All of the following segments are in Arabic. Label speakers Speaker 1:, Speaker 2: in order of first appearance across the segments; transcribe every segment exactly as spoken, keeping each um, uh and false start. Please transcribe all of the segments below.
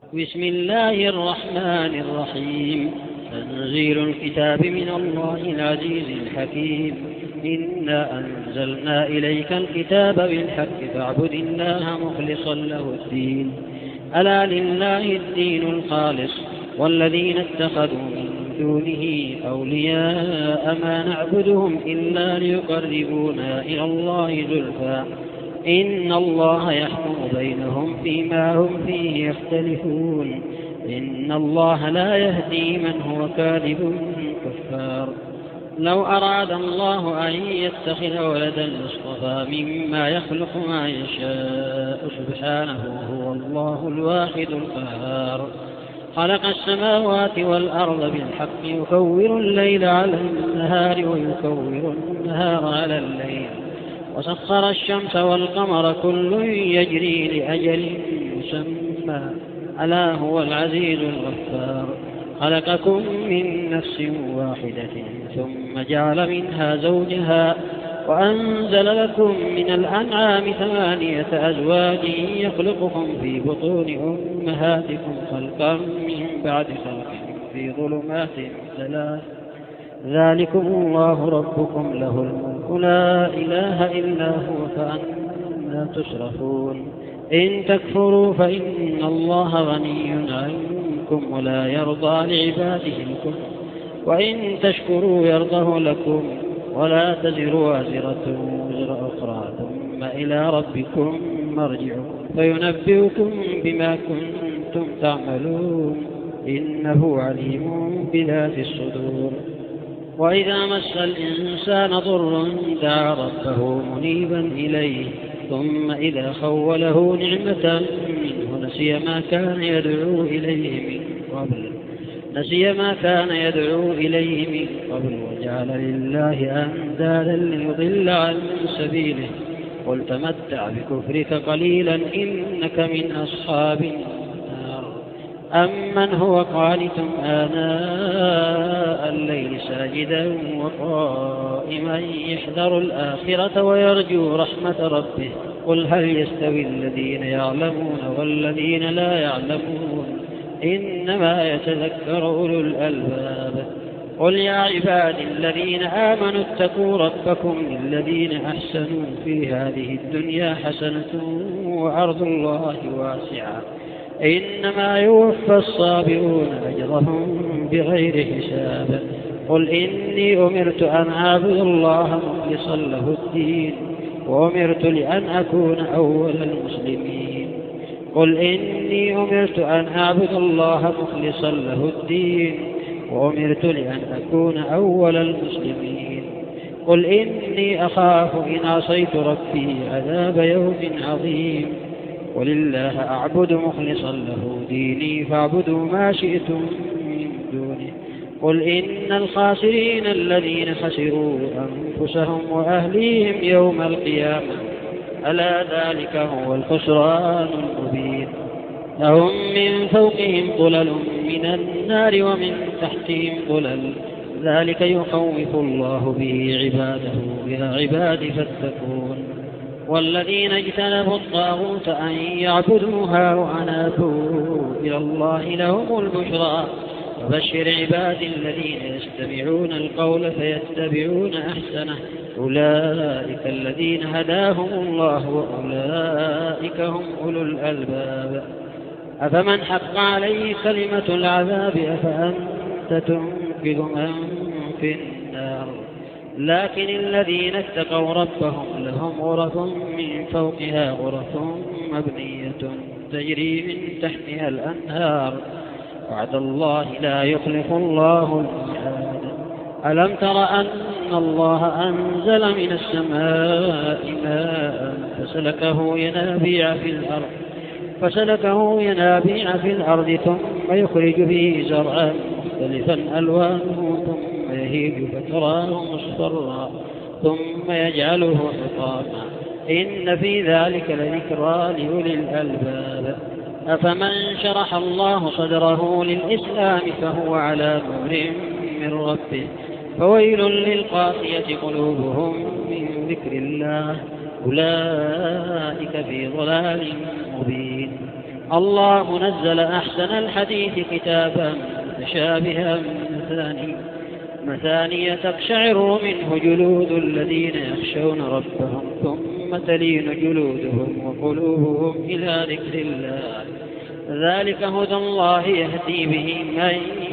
Speaker 1: بسم الله الرحمن الرحيم. تنزيل الكتاب من الله العزيز الحكيم. إنا أنزلنا إليك الكتاب بالحق فاعبد الله مخلصا له الدين. ألا لله الدين الخالص والذين اتخذوا من دونه أولياء ما نعبدهم إلا ليقربونا إلى الله زلفى إن الله يحكم بينهم فيما هم فيه يختلفون. إن الله لا يهدي من هو كاذب كفار. لو أراد الله أن يتخذ ولدا لاصطفى مما يخلق ما يشاء سبحانه هو الله الواحد القهار. خلق السماوات والأرض بالحق يكور الليل على النهار ويكور النهار على الليل وسخر الشمس والقمر كل يجري لأجل مسمى ألا هو العزيز الغفار. خلقكم من نفس واحدة ثم جعل منها زوجها وأنزل لكم من الأنعام ثمانية أزواج يخلقكم في بطون أمهاتكم خلقا من بعد خلق في ظلمات ثلاث. ذلكم الله ربكم له الملك لا إله إلا هو فأنا تصرفون. إن تكفروا فإن الله غني عنكم ولا يرضى لعباده الكفر وإن تشكروا يرضه لكم ولا تزر وازرة وزر أخرى ثم إلى ربكم مرجعكم فينبئكم بما كنتم تعملون إنه عليم بذات الصدور. وإذا مس الإنسان ضر دعا ربه منيبا إليه ثم إذا خوله نعمة منه نسي ما كان يدعو إليه من قبل نسي ما كان يدعو إليه من قبل وجعل لله أندادا ليضل عن سبيله. قل تمتع بكفرك قليلا إنك من أصحاب النار. أمن هو قانت آناء الليل ساجدا وقائما يحذر الآخرة ويرجو رحمة ربه قل هل يستوي الذين يعلمون والذين لا يعلمون إنما يتذكر أولو الألباب. قل يا عبادي الذين آمنوا اتقوا ربكم للذين أحسنوا في هذه الدنيا حسنة وأرض الله واسعة إنما يوفى الصابرون أجرهم بغير حساب. قل إني أمرت أن أعبد الله مخلصا له الدين وأمرت لأن أكون أول المسلمين. قل إني أمرت أن أعبد الله مخلصا له الدين وأمرت لأن أكون أول المسلمين. قل إني أخاف إن عصيت ربي عذاب يوم عظيم. ولله أعبد مخلصا له ديني فاعبدوا ما شئتم من دونه. قل إن الخاسرين الذين خسروا أنفسهم وأهليهم يوم القيامة ألا ذلك هو الخسران المبين. لهم من فوقهم ظلل من النار ومن تحتهم ظلل ذلك يخوف الله به عباده يا عباد فاتقون. والذين اجتنبوا الطاغوت أن يعبدوها وأنابوا إلى الله لهم البشرى. فبشر عبادي الذين يستمعون القول فيتبعون أحسنه أولئك الذين هداهم الله وأولئك هم أولو الألباب. أفمن حق عليه كلمة العذاب أفأنت تنقذ من في النار. لكن الذين اتقوا ربهم لهم غرف من فوقها غرف مبنية تجري من تحتها الأنهار وعد الله لا يخلف الله الميعاد. ألم تر أن الله أنزل من السماء ماء فسلكه ينابيع في الأرض فسلكه ينابيع في الأرض ثم يخرج به زرعا مختلفا ألوانه ثم يهيج فتراه مصفرا ثم يجعله حطاما إن في ذلك لذكرى لأولي الألباب. أفمن شرح الله صدره للإسلام فهو على نور من ربه فويل للقاسية قلوبهم من ذكر الله أولئك في ضلال مبين. الله نزل أحسن الحديث كتابا متشابها مثاني مثانية تقشعر منه جلود الذين يخشون ربهم ثم تلين جلودهم وقلوبهم إلى ذكر الله ذلك هدى الله يهدي به من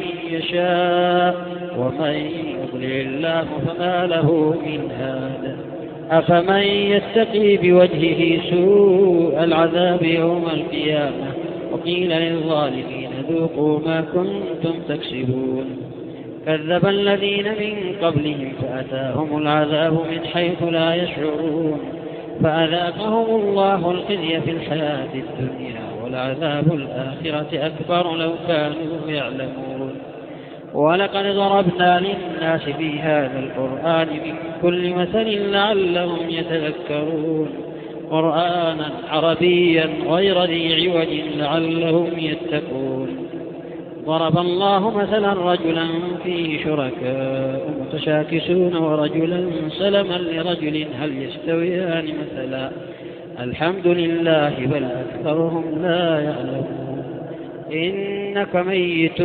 Speaker 1: يشاء ومن يضلل الله فما له من هاد أفمن يتقي بوجهه سوء العذاب يوم القيامة وقيل للظالمين ذوقوا ما كنتم تكسبون كذب الذين من قبلهم فأتاهم العذاب من حيث لا يشعرون فأذاقهم الله الخزي في الحياة الدنيا ولعذاب الآخرة أكبر لو كانوا يعلمون ولقد ضربنا للناس في هذا القرآن من كل مثل لعلهم يتذكرون قرآنا عربيا غير ذي عوج لعلهم يتقون ضرب الله مثلا رجلا فيه شركاء متشاكسون ورجلا سلما لرجل هل يستويان مثلا الحمد لله بل أكثرهم لا يعلمون إنك ميت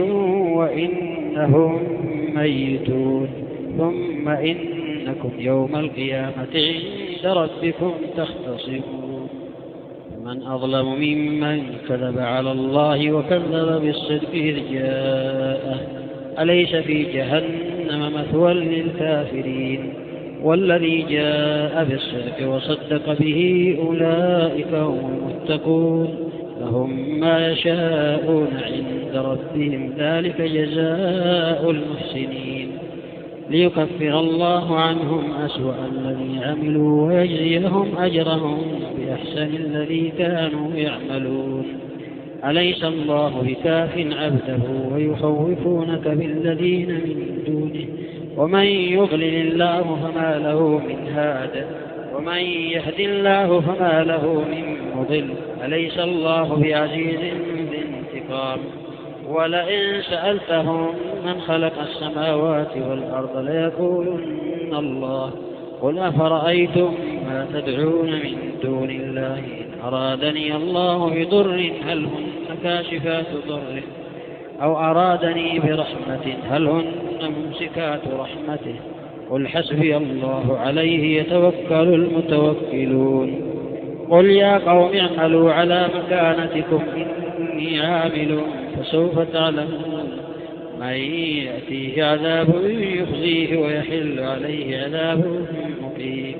Speaker 1: وإنهم ميتون ثم إنكم يوم القيامة عند ربكم تختصمون من أظلم ممن كذب على الله وكذب بالصدق إذ جاءه أليس في جهنم مثوى للكافرين والذي جاء بالصدق وصدق به أولئك هم المتقون لهم ما يشاءون عند ربهم ذلك جزاء المحسنين ليكفر الله عنهم أسوأ الذي عملوا ويجزيهم أجرهم بأحسن الذي كانوا يعملون أليس الله بكاف عبده ويخوفونك بالذين من دونه ومن يضلل الله فما له من هاد ومن يهد الله فما له من مضل أليس الله بعزيز ذي انتقام ولئن سألتهم من خلق السماوات والأرض ليقولن الله قل أفرأيتم ما تدعون من دون الله إن أرادني الله بضر هل هن كاشفات ضره أو أرادني برحمة هل هن ممسكات رحمته قل حسبي الله عليه يتوكل المتوكلون قل يا قوم اعملوا على مكانتكم إني عامل فسوف تعلمون من يأتيه عذاب يخزيه ويحل عليه عذاب مقيم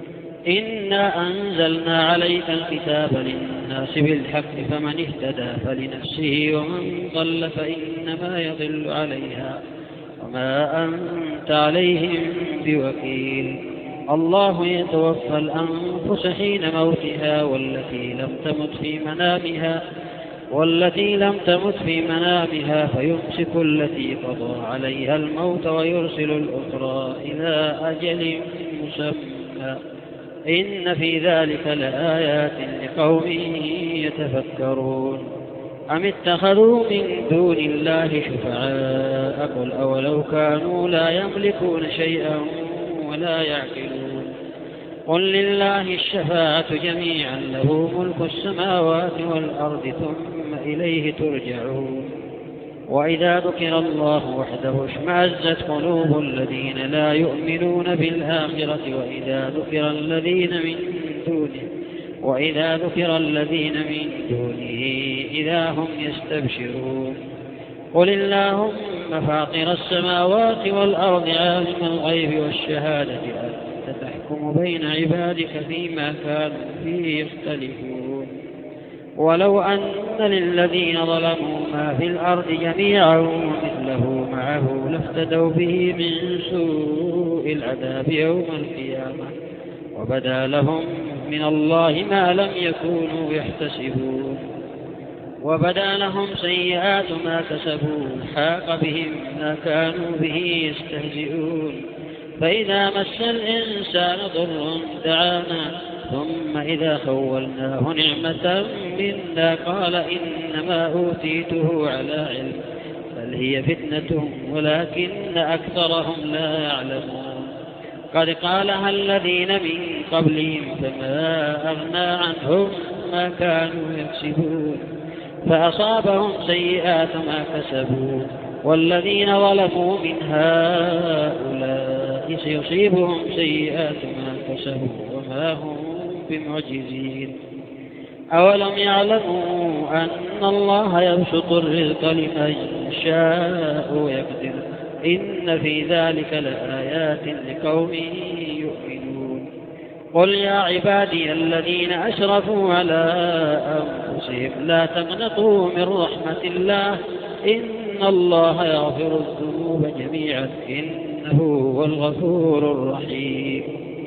Speaker 1: إنا أنزلنا عليك الكتاب للناس بالحق فمن اهتدى فلنفسه ومن ضل فإنما يضل عليها وما أنت عليهم بوكيل الله يتوفى الأنفس حين موتها والتي لم تمت في منامها والتي لم تمت في منامها فيمسك التي قضى عليها الموت ويرسل الأخرى إلى أجل مسمى إن في ذلك لآيات لقوم يتفكرون أم اتخذوا من دون الله شفعاء قل أولو كانوا لا يملكون شيئا ولا يعقلون قل لله الشفاعة جميعا له ملك السماوات والأرض ثم إليه ترجعون وإذا ذكر الله وحده اشمأزت قلوب الذين لا يؤمنون بالآخرة وإذا ذكر الذين من دونه وإذا ذكر الذين من دونه إذا هم يستبشرون قل اللهم فاطر السماوات والأرض عالم الغيب والشهادة أنت تحكم بين عبادك فيما كانوا فيه يختلفون ولو أن للذين ظلموا ما في الأرض جميعا ومثله معه لافتدوا به من سوء العذاب يوم القيامة وبدا لهم من الله ما لم يكونوا يحتسبون وبدا لهم سيئات ما كسبوا حاق بهم ما كانوا به يستهزئون فإذا مس الإنسان ضر دعانا ثم إذا خولناه نعمة منا قال إنما أوتيته على علم بل هي فتنة ولكن أكثرهم لا يعلمون قد قالها الذين من قبلهم فما أغنى عنهم ما كانوا يكسبون فأصابهم سيئات ما كسبوا والذين ظلموا من هؤلاء سيصيبهم سيئات ما كسبوا وما هم بمعجزين. أولم يعلموا أن الله يبسط الرزق لمن يشاء ويقدر إن في ذلك لآيات لقوم يؤمنون. قل يا عبادي الذين أشرفوا على أنفسهم لا تقنطوا من رحمة الله إن الله يغفر الذنوب جميعا إنه هو الغفور الرحيم.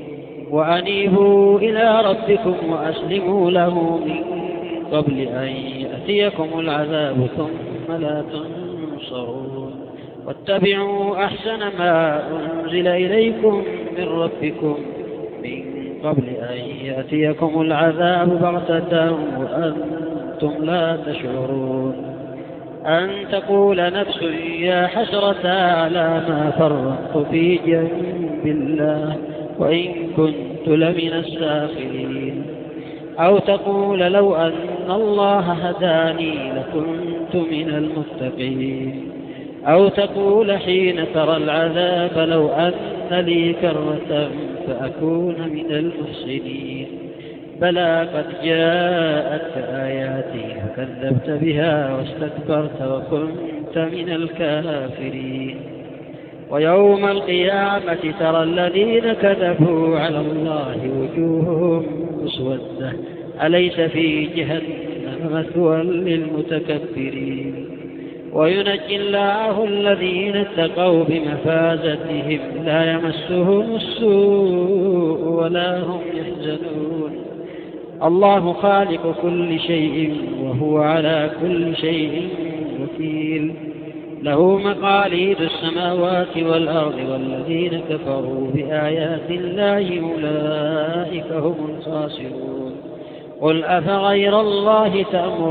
Speaker 1: وأنيبوا إلى ربكم وأسلموا له من قبل أن يأتيكم العذاب ثم لا تنصرون. واتبعوا أحسن ما أنزل إليكم من ربكم من قبل أن يأتيكم العذاب بغتة وأنتم لا تشعرون. أن تقول نفس يا حسرة على ما فرطت في جنب الله وإن كنت لمن الساخرين. أو تقول لو أن الله هداني لكنت من المتقين. أو تقول حين ترى العذاب لو أن لي كرة فأكون من المحسنين. بلى قد جاءتك آياتي فكذبت بها واستكبرت وكنت من الكافرين. ويوم القيامة ترى الذين كذبوا على الله وجوههم مسودة أليس في جهنم مثوى للمتكبرين. وينجي الله الذين اتقوا بمفازتهم لا يمسهم السوء ولا هم يحزنون. الله خالق كل شيء وهو على كل شيء وكيل. له مقاليد السماوات والأرض والذين كفروا بآيات الله أولئك هم الخاسرون. قل أفغير الله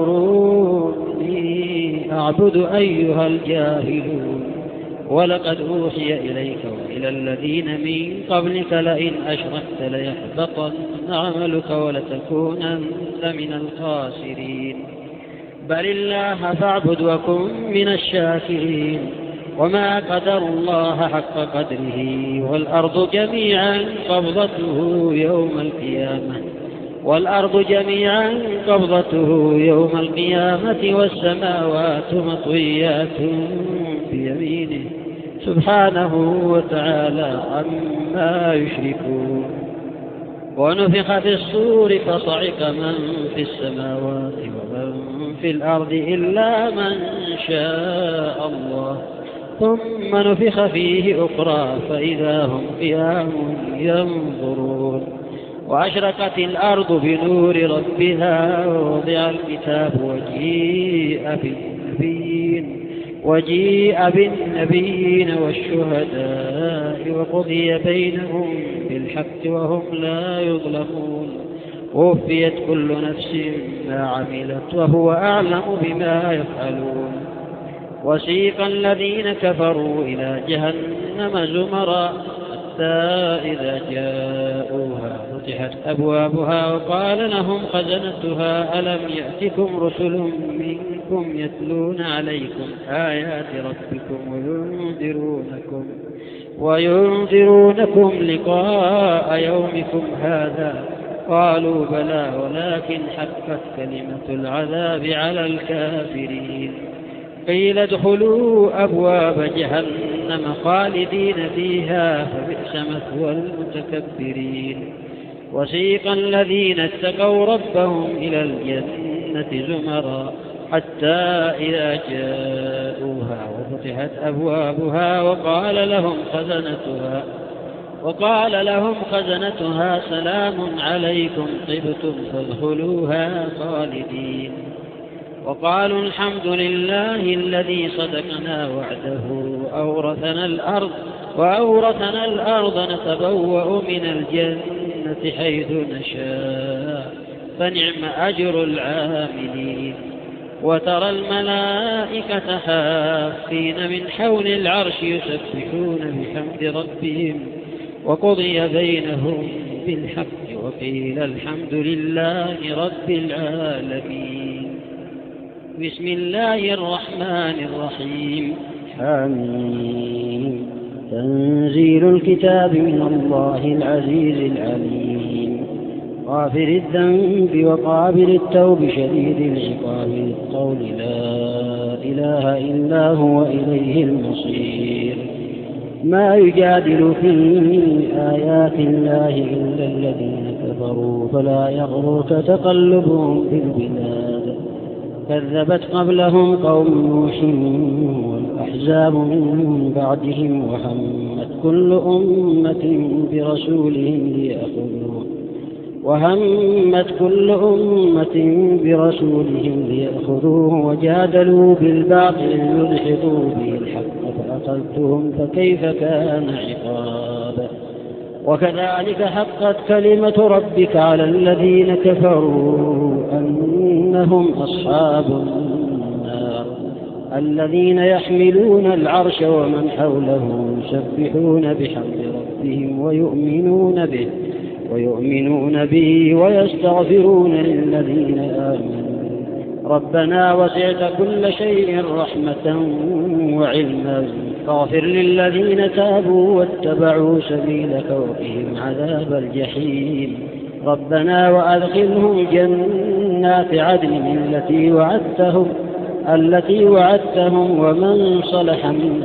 Speaker 1: تأمروني أعبد أيها الجاهلون. ولقد أوحي إليك وإلى الذين من قبلك لئن أشركت ليحبطن عملك ولتكونن من الخاسرين. بل الله فاعبد وكن من الشاكرين. وما قدر الله حق قدره والأرض جميعا قبضته يوم القيامة والأرض جميعا قبضته يوم القيامة والسماوات مطويات بيمينه سبحانه وتعالى عما يشركون. ونفخ في الصور فصعق من في السماوات ومن في الأرض إلا من شاء الله ثم نفخ فيه أخرى فإذا هم قيام ينظرون. وأشرقت الأرض بنور ربها ووضع الكتاب وجيء بالنبيين وجيء بالنبيين والشهداء وقضي بينهم بالحق وهم لا يظلمون. ووفيت كل نفس ما عملت وهو أعلم بما يفعلون. وسيق الذين كفروا إلى جهنم زمرا حتى إذا جاءوها فتحت أبوابها وقال لهم خزنتها ألم يأتكم رسل منكم يتلون عليكم آيات ربكم وينذرونكم وينذرونكم لقاء يومكم هذا قالوا بلى ولكن حقت كلمة العذاب على الكافرين. قيل ادخلوا أبواب جهنم خالدين فيها فبئس مثوى المتكبرين. وسيق الذين اتقوا ربهم إلى الجنة زمرا حتى إذا جاءوها وفتحت أبوابها وقال لهم خزنتها وقال لهم خزنتها سلام عليكم طبتم فادخلوها خالدين. وقالوا الحمد لله الذي صدقنا وعده وأورثنا الأرض وأورثنا الأرض نتبوأ من الجنة حيث نشاء فنعم أجر العاملين. وترى الملائكة حافين من حول العرش يسبحون بحمد ربهم وقضي بينهم بالحق وقيل الحمد لله رب العالمين. بسم الله الرحمن الرحيم.
Speaker 2: حميم. تنزيل الكتاب من الله العزيز العليم. غافر الذنب وقابل التوب شديد العقاب للقول لا إله إلا هو إليه المصير. ما يجادل في آيات الله إلا الذين كفروا فلا يغرك تقلبهم في البلاد. كذبت قبلهم قوم نوح والأحزاب من بعدهم وهمت كل أمة برسولهم ليأخذوه وهمت كل أمة برسولهم ليأخذوه وجادلوا بالباطل ليدحضوا به الحق فأخذتهم فكيف كان عقاب. وكذلك حقت كلمة ربك على الذين كفروا أنهم أصحاب النار الذين يحملون العرش ومن حوله يسبحون بحمد ربهم ويؤمنون به ويؤمنون به ويستغفرون للذين آمنوا ربنا وسعت كل شيء رحمة وعلما فاغفر للذين تابوا واتبعوا سبيلك وقهم عذاب الجحيم. ربنا وأدخلهم جنات عدن التي وعدتهم التي وعدتهم ومن صلح من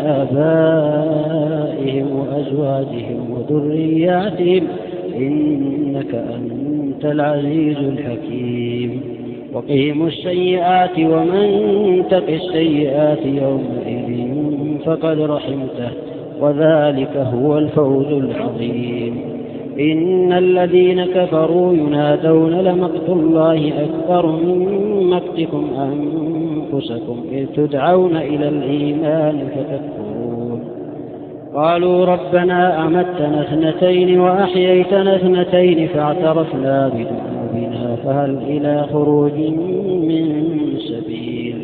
Speaker 2: آبائهم وأزواجهم وذرياتهم إنك أنت العزيز الحكيم. وقهم السيئات ومن تق السيئات يومئذ فقد رحمته وذلك هو الفوز العظيم. إن الذين كفروا ينادون لمقت الله أكبر من مقتكم أنفسكم إذ تدعون إلى الإيمان فتكفرون. قالوا ربنا أمتنا اثنتين وأحييتنا اثنتين فاعترفنا بذنوبنا فهل إلى خروج من سبيل.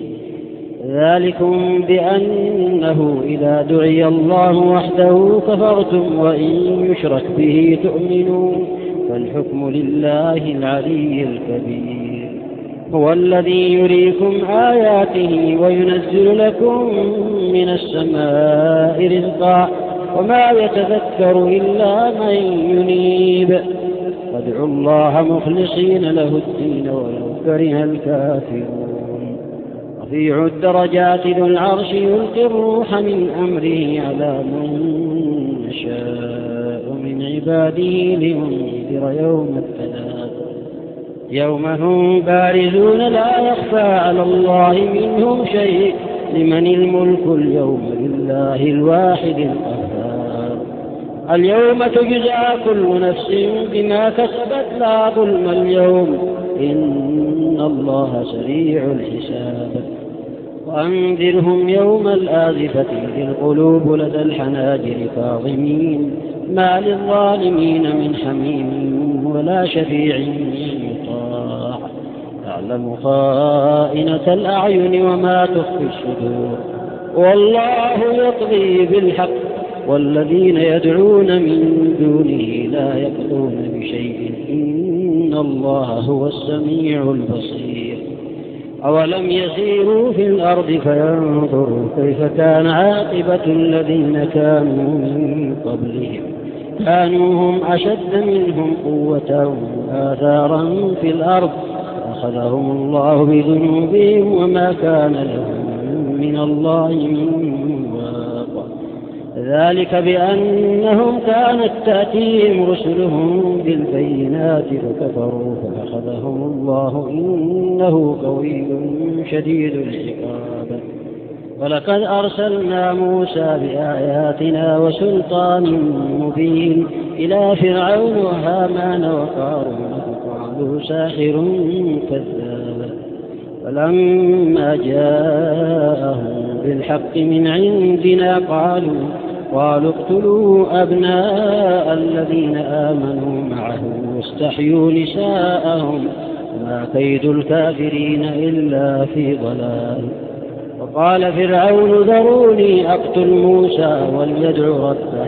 Speaker 2: ذلكم بأنه إذا دعي الله وحده كفرتم وإن يشرك به تؤمنون فالحكم لله العلي الكبير. هو الذي يريكم آياته وينزل لكم من السماء رزقا وما يتذكر إلا من ينيب. فادعوا الله مخلصين له الدين ولو كره الكافرون. رفيع الدرجات ذو العرش يلقي الروح من أمره على من يشاء من عباده لينذر يوم التلاق يوم هم بارزون لا يخفى على الله منهم شيء لمن الملك اليوم لله الواحد القهار. اليوم تجزى كل نفس بما كسبت لا ظلم اليوم إن الله سريع الحساب. وأنذرهم يوم الآزفة إذ القلوب لدى الحناجر كاظمين ما للظالمين من حميم ولا شفيع يطاع يعلم خائنة الأعين وما تخفي الصدور والله يقضي بالحق والذين يدعون من دونه لا يقضون بشيء إن الله هو السميع البصير. أولم يسيروا في الأرض فينظروا كيف كان عاقبة الذين كانوا من قبلهم كانوا هم أشد منهم قوة وآثارا في الأرض أخذهم الله بذنوبهم وما كان لهم من الله من واق. ذلك بأنهم كانت تأتيهم رسلهم بالبينات فكفروا فأخذهم الله إنه قوي شديد العقاب. ولقد أرسلنا موسى بآياتنا وسلطان مبين إلى فرعون وهامان وقارون فقالوا ساحر كذاب. فلما جاءهم بالحق من عندنا قالوا قالوا اقتلوا أبناء الذين آمنوا معه واستحيوا نساءهم ما كيد الكافرين إلا في ضلال. وقال فرعون ذروني أقتل موسى وليدع ربه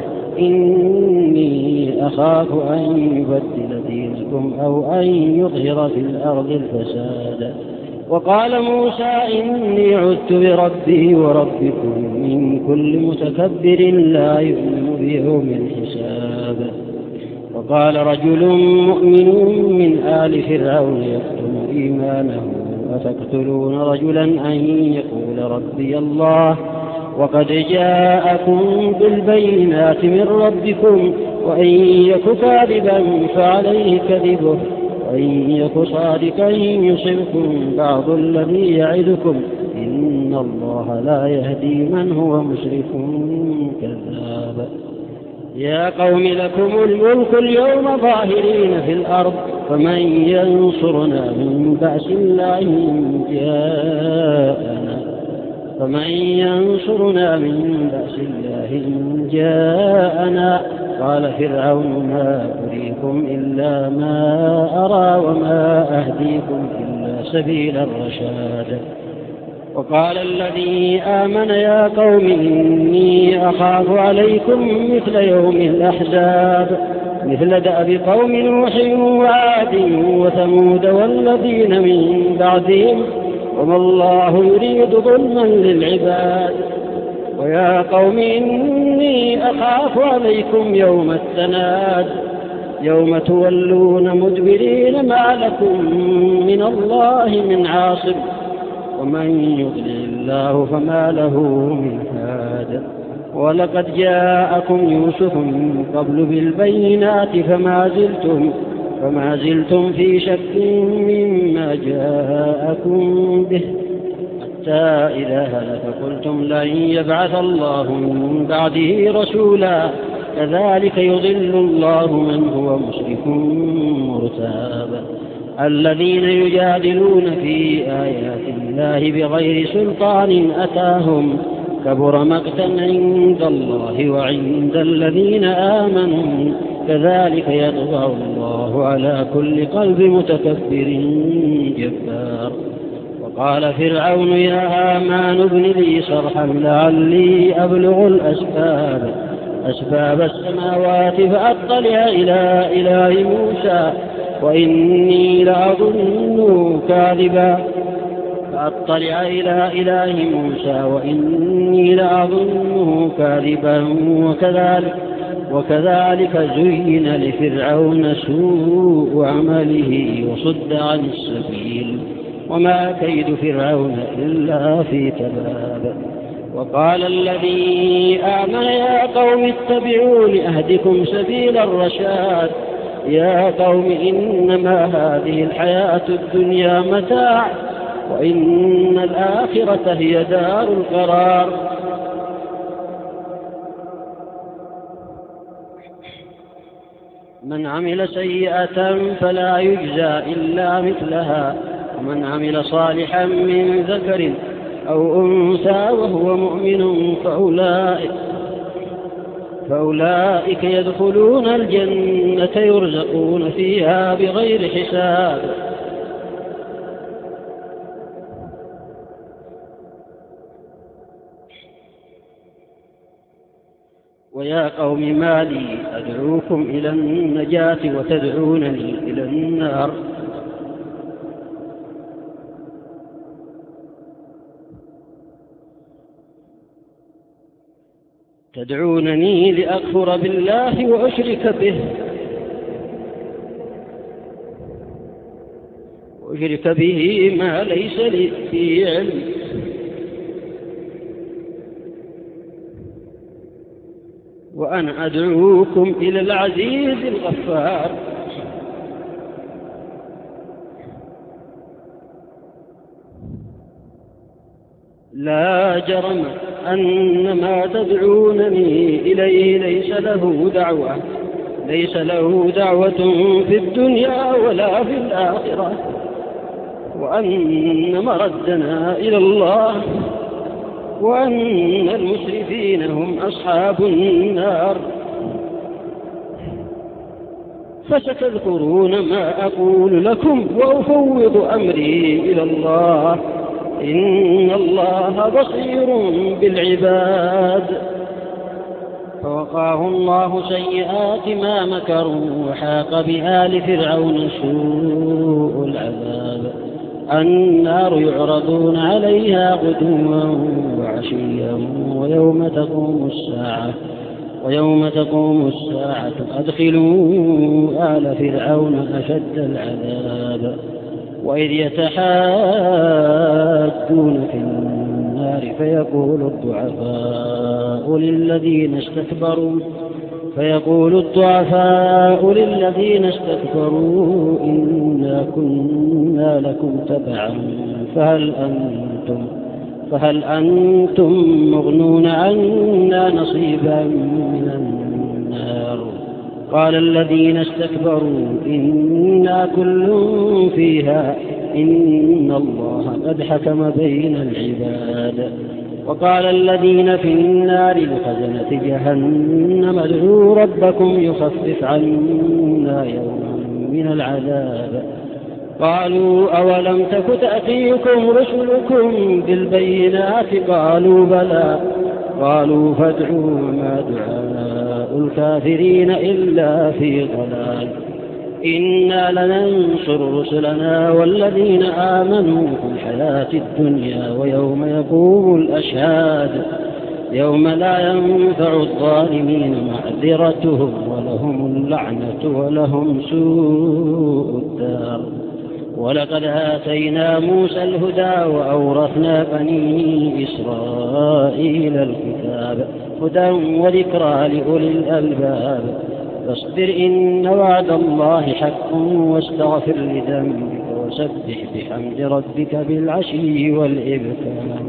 Speaker 2: إني أخاف أن يبدل دينكم أو أن يظهر في الأرض الفساد وقال موسى إني عذت بربي وربكم من كل متكبر لا يؤمن بيوم الحساب. وقال رجل مؤمن من آل فرعون يكتم إيمانه أتقتلون رجلا أن يقول ربي الله وقد جاءكم بالبينات من ربكم وإن يك كاذبا فعليه كذبه وإن يك صادقا يصبكم بعض الذي يعدكم إن الله لا يهدي من هو مسرف كذاب. يا قوم لكم الملك اليوم ظاهرين في الأرض فمن ينصرنا من بأس الله إن جاءنا فمن ينصرنا من بأس الله إن جاءنا. قال فرعون ما أريكم إلا ما أرى وما أهديكم إلا سبيل الرشاد. وقال الذي آمن يا قوم إني أخاف عليكم مثل يوم الأحزاب مثل دأب قوم نوح وعاد وثمود والذين من بعدهم وما الله يريد ظلما للعباد. ويا قوم إني أخاف عليكم يوم التناد يوم تولون مدبرين ما لكم من الله من عاصم ومن يضلل الله فما له من هاد. ولقد جاءكم يوسف من قبل بالبينات فما زلتم فما زلتم في شك مما جاءكم به حتى إذا هلك قلتم لن يبعث الله من بعده رسولا كذلك يضل الله من هو مسرف مرتاب. الذين يجادلون في آيات الله بغير سلطان أتاهم كبر مقتا عند الله وعند الذين آمنوا كذلك يطبع الله على كل قلب متكبر جبار. وقال فرعون يا هامان ابن لي صرحا لعلي أبلغ الأسباب أسباب السماوات فأطلع إلى إله موسى وإني لأظنه كاذبا فأطلع إلى إله موسى وإني لأظنه كاذبا. وكذلك وكذلك زين لفرعون سوء عمله وصد عن السبيل وما كيد فرعون إلا في تباب. وقال الذي آمن يا قوم اتبعون أهدكم سبيل الرشاد. يا قوم إنما هذه الحياة الدنيا متاع وإن الآخرة هي دار القرار. من عمل سيئة فلا يجزى إلا مثلها ومن عمل صالحا من ذكر أو أنثى وهو مؤمن فأولئك, فأولئك يدخلون الجنة يرزقون فيها بغير حساب. ويا قوم ما لي أدعوكم إلى النجاة وتدعونني إلى النار. تدعونني لأكفر بالله وأشرك به وأشرك به ما ليس لي به علم وأنا أدعوكم إلى العزيز الغفار. لا جرم أن ما تدعونني إليه ليس له دعوة ليس له دعوة في الدنيا ولا في الآخرة وأن مردنا إلى الله وأن المسرفين هم أصحاب النار. فستذكرون ما أقول لكم وأفوض أمري إلى الله إن الله بصير بالعباد. فوقاه الله سيئات ما مكروا وحاق بآل فرعون سوء العذاب. النار يعرضون عليها غدوا وعشيا ويوم تقوم الساعة ويوم تقوم الساعة أدخلوا آل فرعون أشد العذاب وإذ يتحاجون في النار فيقول الضعفاء للذين استكبروا فيقول الضعفاء للذين استكبروا إنا كنا لكم تبعا فهل أنتم فهل أنتم مغنون عنا نصيبا من النار قال الذين استكبروا إنا كل فيها إن الله قد حكم بين العباد وقال الذين في النار لخزنة جهنم ادعوا ربكم يخفف عنا يوما من العذاب قالوا أولم تك تأتيكم رسلكم بالبينات قالوا بلى قالوا فادعوا ما دعاء الكافرين إلا في ضلال إنا لننصر رسلنا والذين آمنوا في الحياة الدنيا ويوم يقوم الأشهاد يوم لا ينفع الظالمين معذرتهم ولهم اللعنة ولهم سوء الدار ولقد آتينا موسى الهدى وأورثنا بني إسرائيل الكتاب هدى وذكرى لأولي الألباب فاصبر إن وعد الله حق واستغفر لذنبك وسبح بحمد ربك بالعشي والإبكار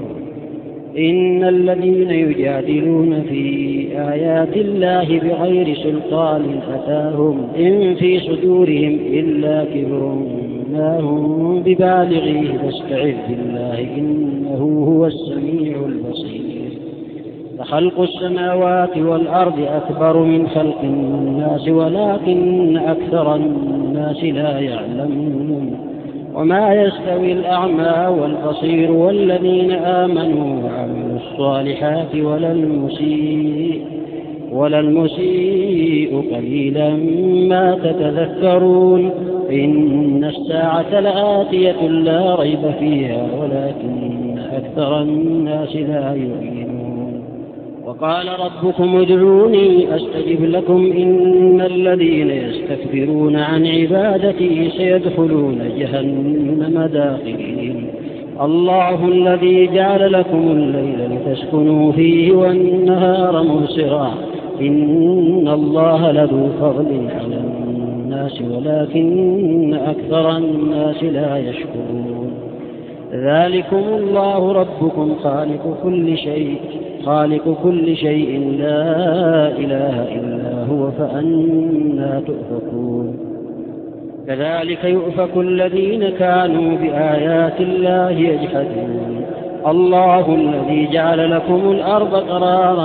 Speaker 2: إن الذين يجادلون في آيات الله بغير سلطان أتاهم إن في صدورهم إلا كبر ما هم ببالغيه فاستعذ بالله إنه هو السميع البصير فخلق السماوات والأرض أكبر من خلق الناس ولكن أكثر الناس لا يعلمون وما يستوي الأعمى والبصير والذين آمنوا وعملوا الصالحات ولا المسيء ولا المسيء قليلا ما تتذكرون إن الساعة لآتية لا ريب فيها ولكن أكثر الناس لا يؤمنون وقال ربكم ادعوني أستجب لكم إن الذين يستكبرون عن عبادتي سيدخلون جهنم داخلين الله الذي جعل لكم الليل لتسكنوا فيه والنهار مبصرا إن الله لذو فضل على الناس ولكن أكثر الناس لا يشكرون ذلكم الله ربكم خالق كل شيء خالق كل شيء لا إله إلا هو فأنى تؤفكون كذلك يؤفك الذين كانوا بآيات الله يجحدون الله الذي جعل لكم الأرض قرارا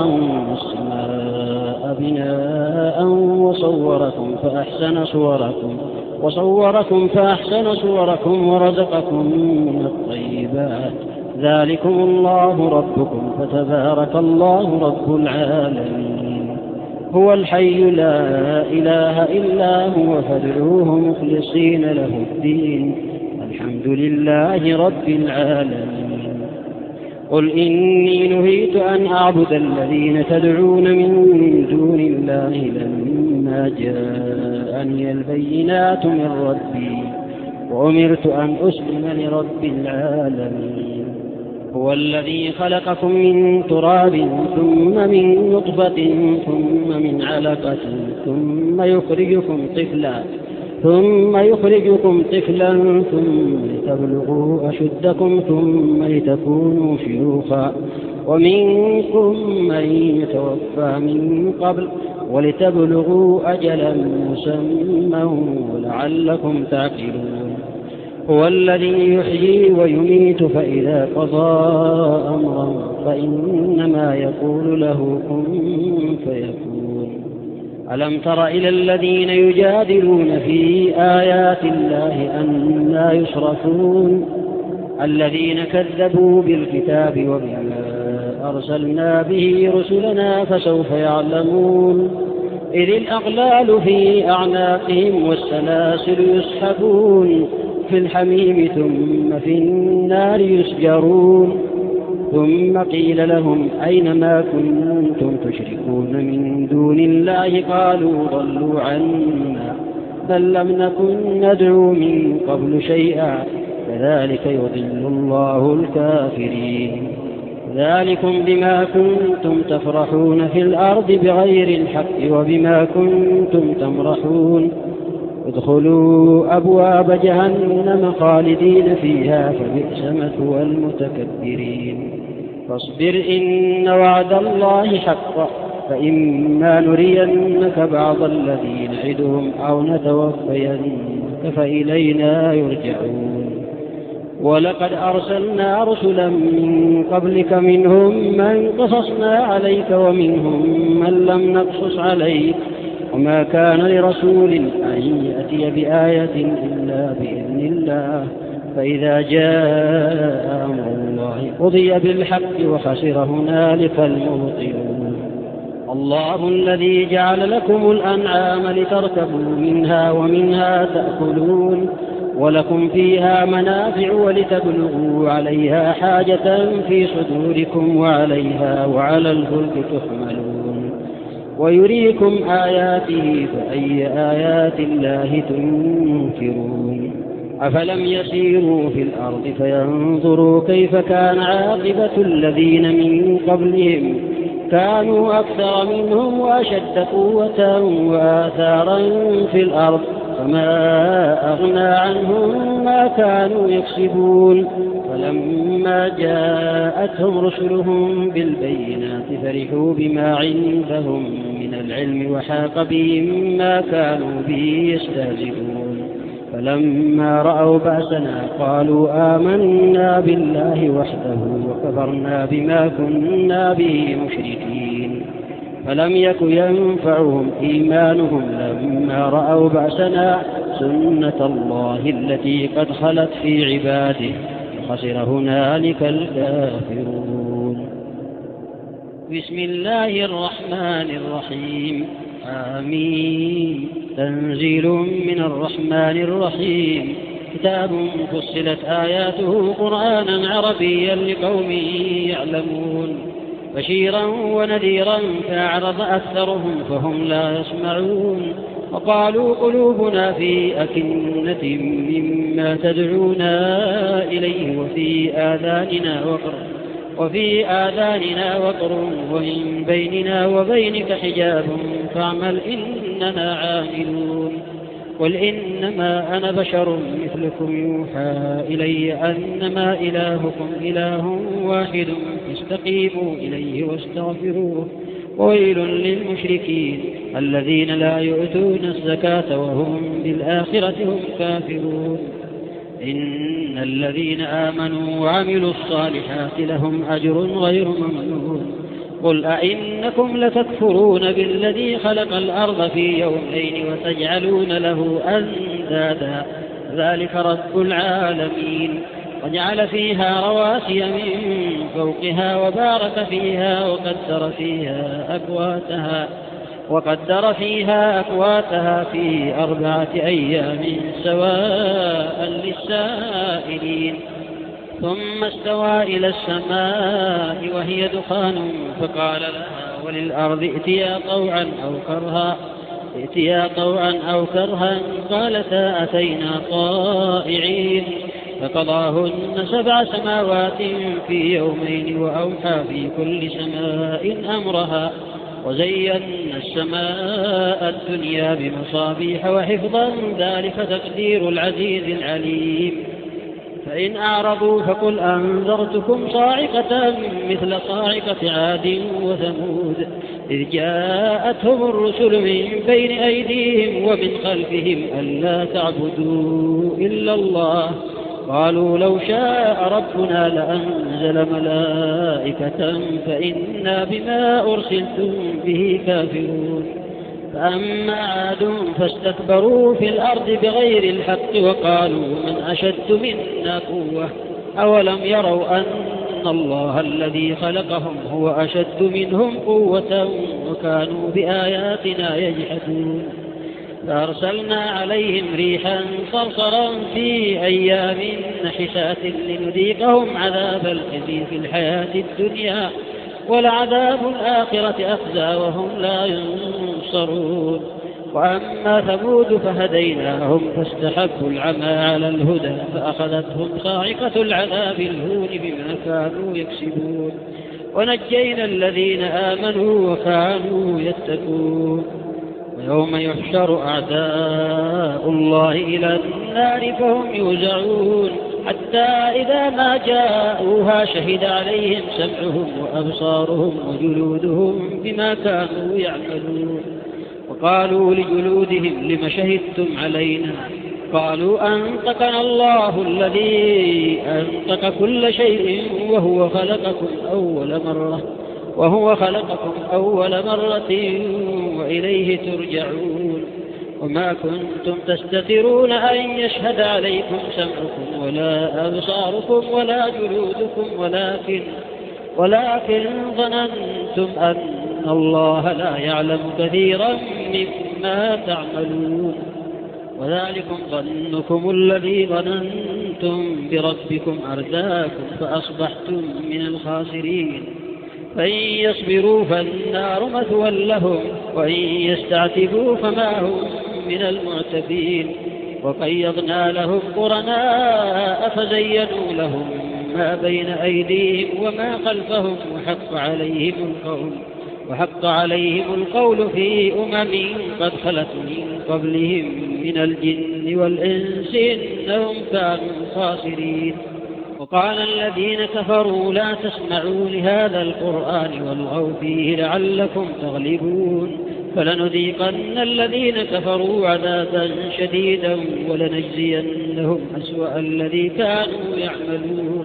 Speaker 2: والسماء بناء وصوركم فأحسن صوركم وصوركم فأحسن صوركم ورزقكم من الطيبات ذلكم الله ربكم فتبارك الله رب العالمين هو الحي لا إله إلا هو فادعوه مخلصين له الدين الحمد لله رب العالمين قل إني نهيت أن أعبد الذين تدعون من دون الله لما جاءني البينات من ربي وأمرت أن أسلم لرب العالمين هو الذي خلقكم من تراب ثم من نطفة ثم من علقة ثم يخرجكم طفلا ثم يخرجكم طفلا ثم لتبلغوا أشدكم ثم لتكونوا شيوخا ومنكم من يتوفى من قبل ولتبلغوا أجلا مسمى ولعلكم تعقلون هو الذي يحيي ويميت فإذا قضى أمرا فإنما يقول له كن فيكون ألم تر إلى الذين يجادلون في آيات الله أنى يصرفون الذين كذبوا بالكتاب وبما أرسلنا به رسلنا فسوف يعلمون إذ الأغلال في أعناقهم والسلاسل يسحبون في الحميم ثم في النار يسجرون ثم قيل لهم أين ما كنتم تشركون من دون الله قالوا ضلوا عنا بل لم نكن ندعو من قبل شيئا كذلك يضل الله الكافرين ذلكم بما كنتم تفرحون في الأرض بغير الحق وبما كنتم تمرحون ادخلوا أبواب جهنم خالدين فيها فبئس مثوى المتكبرين فاصبر إن وعد الله حق فإما نرينك بعض الذي نعدهم أو نتوفينك فإلينا يرجعون ولقد أرسلنا رسلا من قبلك منهم من قصصنا عليك ومنهم من لم نقصص عليك وما كان لرسول أن يأتي بآية إلا بإذن الله فإذا جاء أمر الله قضي بالحق وخسر هنالك المبطلون الله الذي جعل لكم الأنعام لتركبوا منها ومنها تأكلون ولكم فيها منافع ولتبلغوا عليها حاجة في صدوركم وعليها وعلى الفلك تحملون ويريكم آياته فأي آيات الله تنكرون أفلم يسيروا في الأرض فينظروا كيف كان عاقبة الذين من قبلهم كانوا أكثر منهم وأشد قوة وآثارا في الأرض فما أغنى عنهم ما كانوا يكسبون فلما جاءتهم رسلهم بالبينات فرحوا بما عندهم من العلم وحاق بهم ما كانوا به يستهزئون فلما رأوا بأسنا قالوا آمنا بالله وحده وكفرنا بما كنا به مشركين فلم يك ينفعهم إيمانهم لما رأوا بأسنا سنة الله التي قد خلت في عباده خسر هنالك الكافرون بسم الله الرحمن الرحيم آمين تنزيل من الرحمن الرحيم كتاب فصلت آياته قرآنا عربيا لقوم يعلمون بشيرا ونذيرا فأعرض أكثرهم فهم لا يسمعون وقالوا قلوبنا في أكنة مما تدعونا إليه وفي آذاننا وقر وفي آذاننا وقر ومن بيننا وبينك حجاب فاعمل إننا عاملون قل إنما أنا بشر مثلكم يوحى إلي أنما إلهكم إله واحد فاستقيموا إليه واستغفروه وويل للمشركين الذين لا يؤتون الزكاة وهم بالآخرة هم كافرون إن الذين آمنوا وعملوا الصالحات لهم أجر غير ممنون قل أئنكم لتكفرون بالذي خلق الأرض في يومين وتجعلون له أندادا ذلك رب العالمين وجعل فيها رواسي من فوقها وبارك فيها وقدر فيها أقواتها وقدر فيها أقواتها في أربعة أيام سواء للسائلين ثم استوى إلى السماء وهي دخان فقال لها وللأرض ائتيا طوعا أو كرها ائتيا طوعا أو كرها قالتا أتينا طائعين فقضاهن سبع سماوات في يومين وأوحى في كل سماء أمرها وزينا السماء الدنيا بمصابيح وحفظا ذلك تقدير العزيز العليم فإن أعرضوا فقل أنذرتكم صاعقة مثل صاعقة عاد وثمود إذ جاءتهم الرسل من بين أيديهم ومن خلفهم ألا تعبدوا إلا الله قالوا لو شاء ربنا لأنزل ملائكة فإنا بما أرسلتم به كافرون فأما عاد فاستكبروا في الأرض بغير الحق وقالوا من أشد منا قوة أولم يروا أن الله الذي خلقهم هو أشد منهم قوة وكانوا بآياتنا يجحدون فأرسلنا عليهم ريحا صرصرا في أيام نحسات لنذيقهم عذاب الخزي في الحياة الدنيا ولعذاب الآخرة أخزى وهم لا ينصرون. وأما ثمود فهديناهم فاستحبوا العمى على الهدى فأخذتهم صاعقة العذاب الهون بما كانوا يكسبون ونجينا الذين آمنوا وكانوا يتقون. ويوم يحشر أعداء الله إلى النار فهم يوزعون حتى إذا ما جاءوها شهد عليهم سمعهم وأبصارهم وجلودهم بما كانوا يعملون. وقالوا لجلودهم لم شهدتم علينا قالوا أنطقنا الله الذي أنطق كل شيء وهو خلقكم أول مرة وهو خلقكم أول مرة وإليه ترجعون. وما كنتم تستترون أن يشهد عليكم سمعكم ولا أبصاركم ولا جلودكم ولكن ولكن ظننتم أن الله لا يعلم كثيرا مما تعملون. وذلكم ظنكم الذي ظننتم بربكم أرداكم فأصبحتم من الخاسرين. فإن يصبروا فالنار مثوى لهم وإن يستعتبوا فما هم من المعتبين. وقيضنا لهم قرناء فزينوا لهم ما بين أيديهم وما خلفهم وحق عليهم القول وحق عليهم القول في أمم قد خلت من قبلهم من الجن والإنس إنهم كانوا خاسرين. وقال الذين كفروا لا تسمعوا لهذا القرآن والغوا فيه لعلكم تغلبون. فلنذيقن الذين كفروا عذابا شديدا ولنجزينهم أسوأ الذي كانوا يعملون.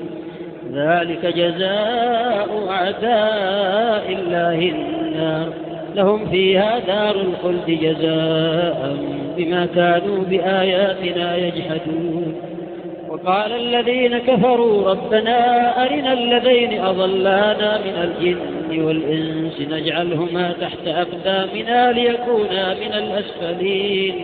Speaker 2: ذلك جزاء أعداء الله النار لهم فيها دار الخلد جزاء بما كانوا بآياتنا يجحدون. وقال الذين كفروا ربنا أرنا الذين أضلانا من الجن والإنس نجعلهما تحت أقدامنا ليكونا من الأسفلين.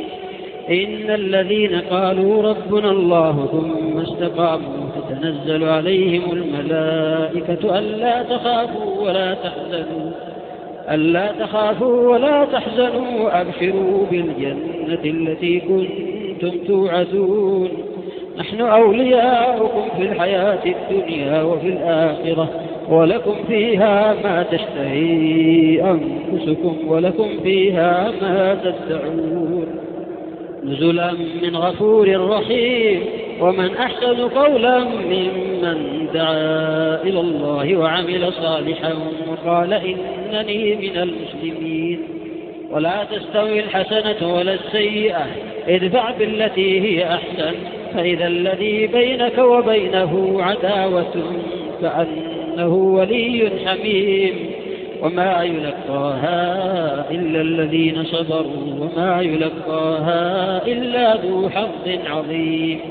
Speaker 2: إن الذين قالوا ربنا الله ثم استقاموا تتنزل عليهم الملائكة ألا تخافوا ولا تحزنوا ألا تخافوا ولا تحزنوا وأبشروا بالجنة التي كنتم توعدون. نحن أولياؤكم في الحياة الدنيا وفي الآخرة ولكم فيها ما تشتهي أنفسكم ولكم فيها ما تدعون. نزلا من غفور رحيم. ومن أحسن قولا ممن دعا إلى الله وعمل صالحا وقال إنني من المسلمين. ولا تستوي الحسنة ولا السيئة ادفع بالتي هي أحسن فإذا الذي بينك وبينه عداوة كأنه ولي حميم. وما يلقاها إلا الذين صبروا وما يلقاها إلا ذو حظ عظيم.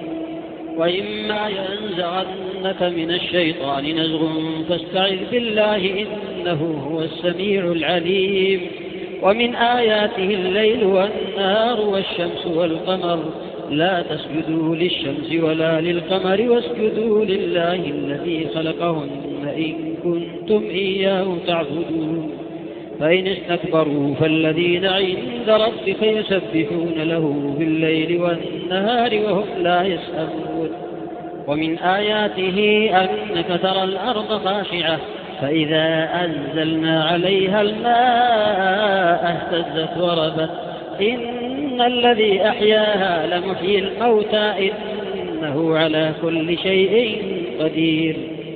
Speaker 2: وإما ينزغنك من الشيطان نزغ فاستعذ بالله إنه هو السميع العليم. ومن آياته الليل والنهار والشمس والقمر لا تسجدوا للشمس ولا للقمر واسجدوا لله الذي خلقهن إن كنتم إياه تعبدون. فإن استكبروا فالذين عند ربك يسبحون له بالليل والنهار وهم لا يسأمون. ومن آياته أنك ترى الأرض خاشعة فإذا أنزلنا عليها الماء اهتزت وربت إن الذي أحياها لمحيي الموتى إنه على كل شيء قدير.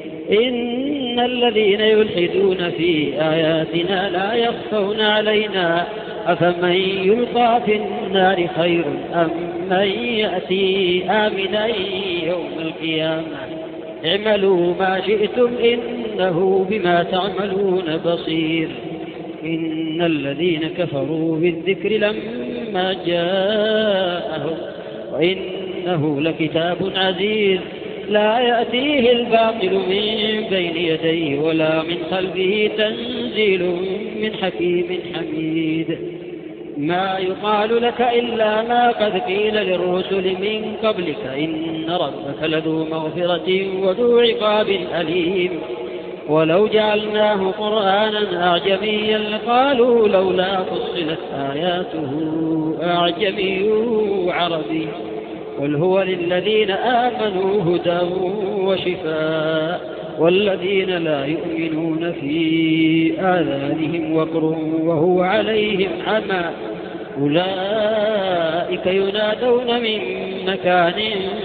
Speaker 2: إن الذين يلحدون في آياتنا لا يخفون علينا أفمن يلقى في النار خير أم من يأتي آمنا يوم القيامة اعملوا ما شئتم إنه بما تعملون بصير. إن الذين كفروا بالذكر لما جاءهم وإنه لكتاب عزيز لا يأتيه الباطل من بين يديه ولا من خلفه تنزيل من حكيم حميد. ما يقال لك إلا ما قد قيل للرسل من قبلك إن ربك لذو مغفرة وذو عقاب أليم ولو جعلناه قرآنا أعجميا لقالوا لولا فصلت آياته أعجمي وعربي قل هو للذين آمنوا هدى وشفاء والذين لا يؤمنون في آذانهم وقر وهو عليهم عمى أولئك ينادون من مكان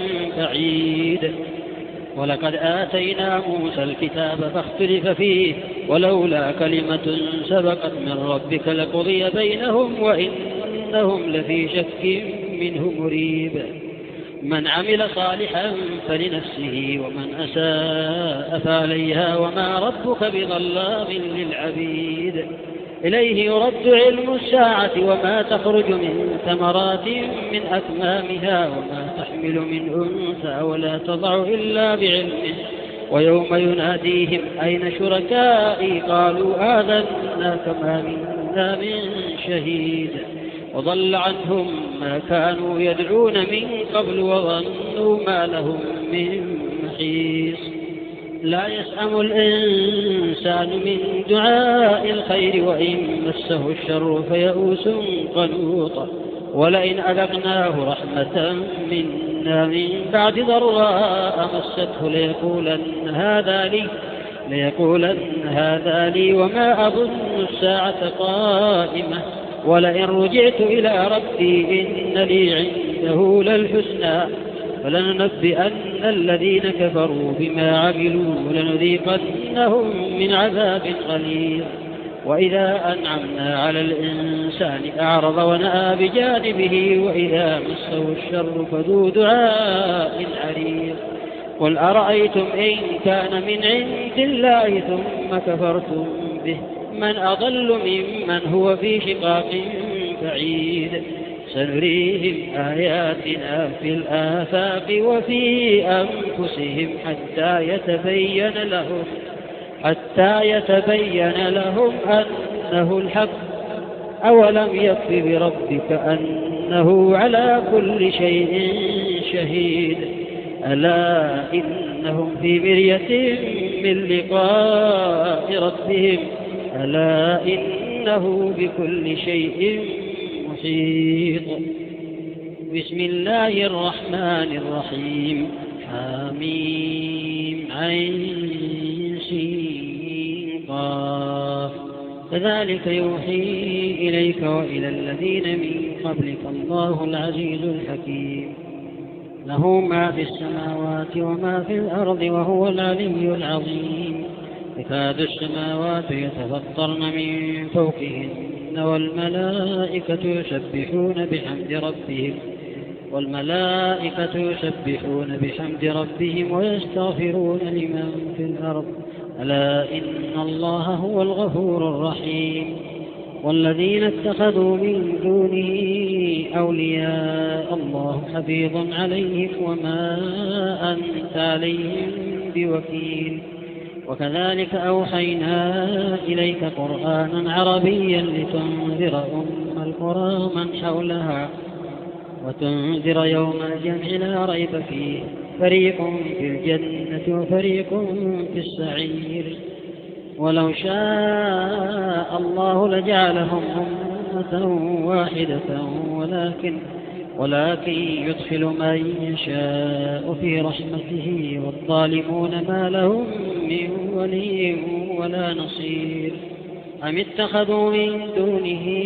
Speaker 2: بعيد ولقد آتينا موسى الكتاب فاختلف فيه ولولا كلمة سبقت من ربك لقضي بينهم وإنهم لفي شك منه مريب من عمل صالحا فلنفسه ومن أساء فعليها وما ربك بظلام للعبيد إليه يرد علم الساعة وما تخرج من ثمرات من أكمامها وما تحمل من أنثى ولا تضع إلا بعلمه ويوم يناديهم أين شركائي قالوا آذنا كما منا من شهيد وضل عنهم ما كانوا يدعون من قبل وظنوا ما لهم من محيص لا يسأم الإنسان من دعاء الخير وإن مسه الشر فيئوس قنوط ولئن أذقناه رحمة منا من بعد ضراء مسته ليقولن هذا لي ليقولن هذا لي وما أظن الساعة قائمة ولئن رجعت إلى ربي إن لي عنده للحسنى فلننبئن الذين كفروا بما عملوا ولنذيقنهم من عذاب غليظ وإذا أنعمنا على الإنسان أعرض ونأى بجانبه وإذا مسه الشر فذو دعاء عريض قل أرأيتم إن كان من عند الله ثم كفرتم به من أضل ممن هو في شقاق بعيد سنريهم آياتنا في الآفاق وفي أنفسهم حتى يتبين لهم حتى يتبين لهم أنه الحق أولم يكف بربك أنه على كل شيء شهيد ألا إنهم في مرية من لقاء ربهم ألا إنه بكل شيء محيط بسم الله الرحمن الرحيم حميم عين سين قاف كذلك يوحي إليك وإلى الذين من قبلك الله العزيز الحكيم له ما في السماوات وما في الأرض وهو العلي العظيم تكاد السماوات يتفطرن من فوقهن والملائكة يسبحون بحمد ربهم والملائكة يسبحون بحمد ربهم ويستغفرون لمن في الأرض ألا إن الله هو الغفور الرحيم والذين اتخذوا من دونه أولياء الله حفيظ عليهم وما أنت عليهم بوكيل وكذلك أوحينا إليك قرآنا عربيا لتنذر أم القرى من حولها وتنذر يوم الجمع لا ريب فيه فريق في الجنة وفريق في السعير ولو شاء الله لجعلهم أمة واحدة ولكن ولكن يدخل من يشاء في رحمته والظالمون ما لهم من ولي ولا نصير أم اتخذوا من دونه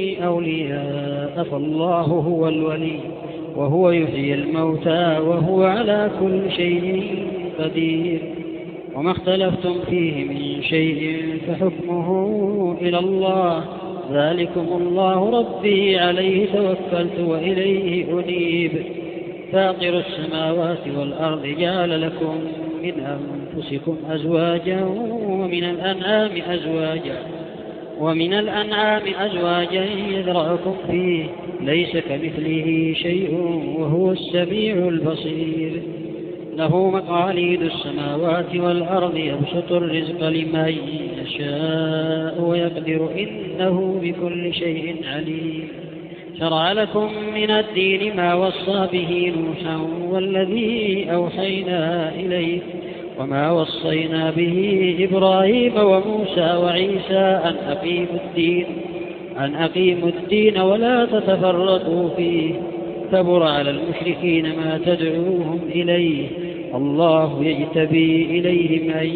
Speaker 2: أولياء فالله هو الولي وهو يحيي الموتى وهو على كل شيء قدير وما اختلفتم فيه من شيء فحكمه إلى الله ذلكم الله ربي عليه توكلت وإليه أنيب فاطر السماوات والأرض جعل لكم من أنفسكم أزواجا ومن الأنعام أزواجا ومن الأنعام أزواجا يذرأكم فيه ليس كمثله شيء وهو السميع البصير له مقاليد السماوات والأرض يبسط الرزق لمن يشاء يشاء ويقدر إنه بكل شيء عليم. شرع لكم من الدين ما وصى به نوحا والذي أوحينا إليك وما وصينا به إبراهيم وموسى وعيسى أن أقيموا الدين أن أقيموا الدين ولا تتفرقوا فيه كبر على المشركين ما تدعوهم إليه الله يجتبي إليه من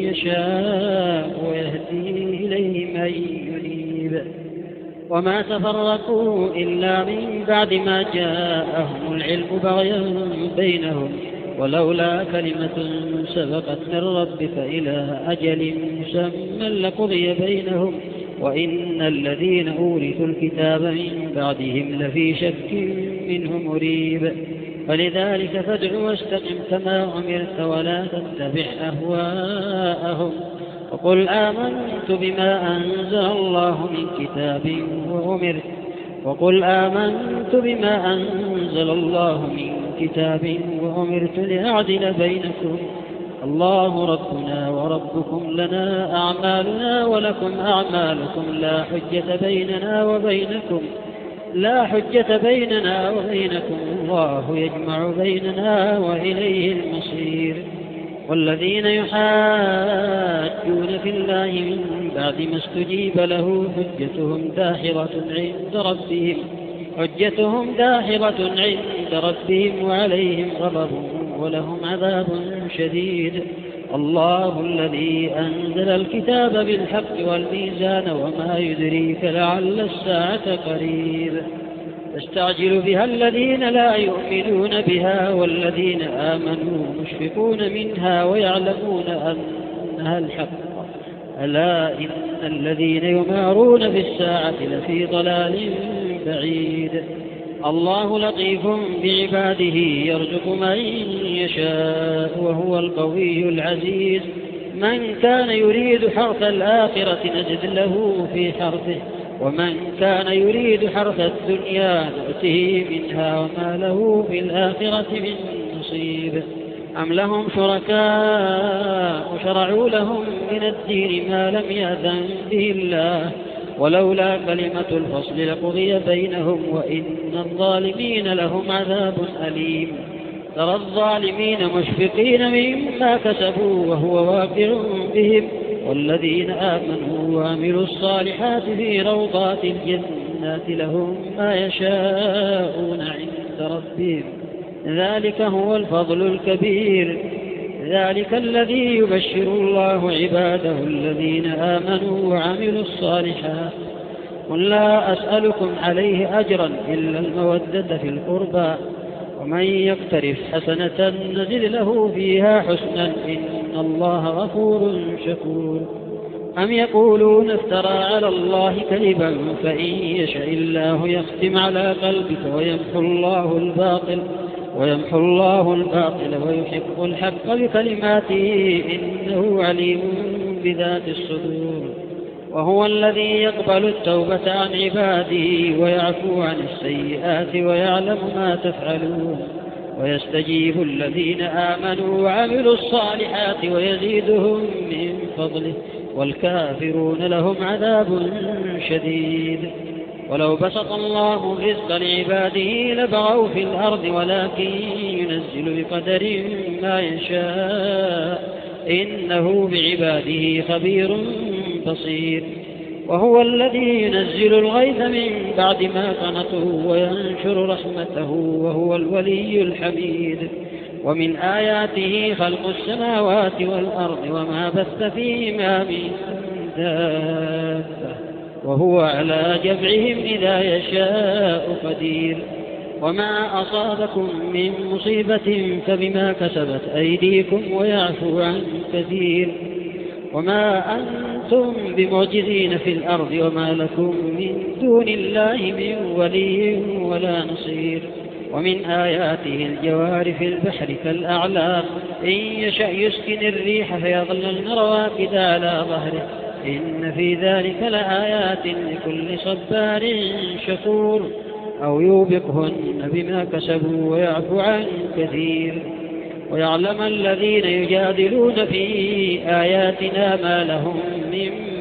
Speaker 2: يشاء ويهدي إليه من ينيب وما تفرقوا إلا من بعد ما جاءهم العلم بغيا بينهم ولولا كلمة سبقت من ربك إلى أجل مسمى لقضي بينهم وإن الذين أورثوا الكتاب من بعدهم لفي شك منه مريب. فلذلك فادع واستقم كما أمرت ولا تتبع أهواءهم وقل آمنت بما أنزل الله من كتاب وأمرت وقل آمنت بما أنزل الله من كتاب وأمرت لأعدل بينكم الله ربنا وربكم لنا أعمالنا ولكم أعمالكم لا حجة بيننا وبينكم لا حجة بيننا وبينكم الله يجمع بيننا وإليه المصير. والذين يحاجون في الله من بعد ما استجيب له حجتهم داحرة عند ربهم حجتهم داحرة عند ربهم وعليهم غضب ولهم عذاب شديد. الله الذي أنزل الكتاب بالحق والميزان وما يدريك لعل الساعة قريب يستعجل بها الذين لا يؤمنون بها والذين آمنوا مشفقون منها ويعلمون أنها الحق ألا إن الذين يمارون بالساعة لفي ضلال بعيد. الله لطيف بعباده يرزق من يشاء وهو القوي العزيز. من كان يريد حرث الآخرة نزد له في حرثه ومن كان يريد حرث الدنيا نؤته منها وما له في الآخرة من نصيب. أم لهم شركاء شرعوا لهم من الدين ما لم يأذن به الله ولولا كلمة الفصل لقضي بينهم وإن الظالمين لهم عذاب أليم. ترى الظالمين مشفقين مما كسبوا وهو واقع بهم والذين آمنوا وعملوا الصالحات في روضات الجنات لهم ما يشاءون عند ربهم ذلك هو الفضل الكبير. ذلك الذي يبشر الله عباده الذين آمنوا وعملوا الصالحات قل لا أسألكم عليه أجرا إلا المودة في القربى ومن يقترف حسنة نزل له فيها حسنا إن الله غفور شكور. أم يقولون افترى على الله كذبا فإن يشاء الله يختم على قلبك ويمحو الله الباطل ويمحو الله الباطل ويحق الحق بكلماته إنه عليم بذات الصدور. وهو الذي يقبل التوبة عن عباده ويعفو عن السيئات ويعلم ما تفعلون ويستجيب الذين آمنوا وعملوا الصالحات ويزيدهم من فضله والكافرون لهم عذاب شديد. ولو بسط الله الرزق لعباده لبغوا في الأرض ولكن ينزل بقدر ما يشاء إنه بعباده خبير بصير. وهو الذي ينزل الغيث من بعد ما قنطوا وينشر رحمته وهو الولي الحميد. ومن آياته خلق السماوات والأرض وما بث فيهما من دابة وهو على جمعهم إذا يشاء قدير. وما أصابكم من مصيبة فبما كسبت أيديكم ويعفو عن كثير. وما أنتم بمعجزين في الأرض وما لكم من دون الله من ولي ولا نصير. ومن آياته الجوار في البحر كالأعلام إن يشأ يسكن الريح فيظللن رواكد على ظهره إن في ذلك لآيات لكل صبار شكور. أو يوبقهن بما كسبوا ويعفو عن كثير. ويعلم الذين يجادلون في آياتنا ما لهم من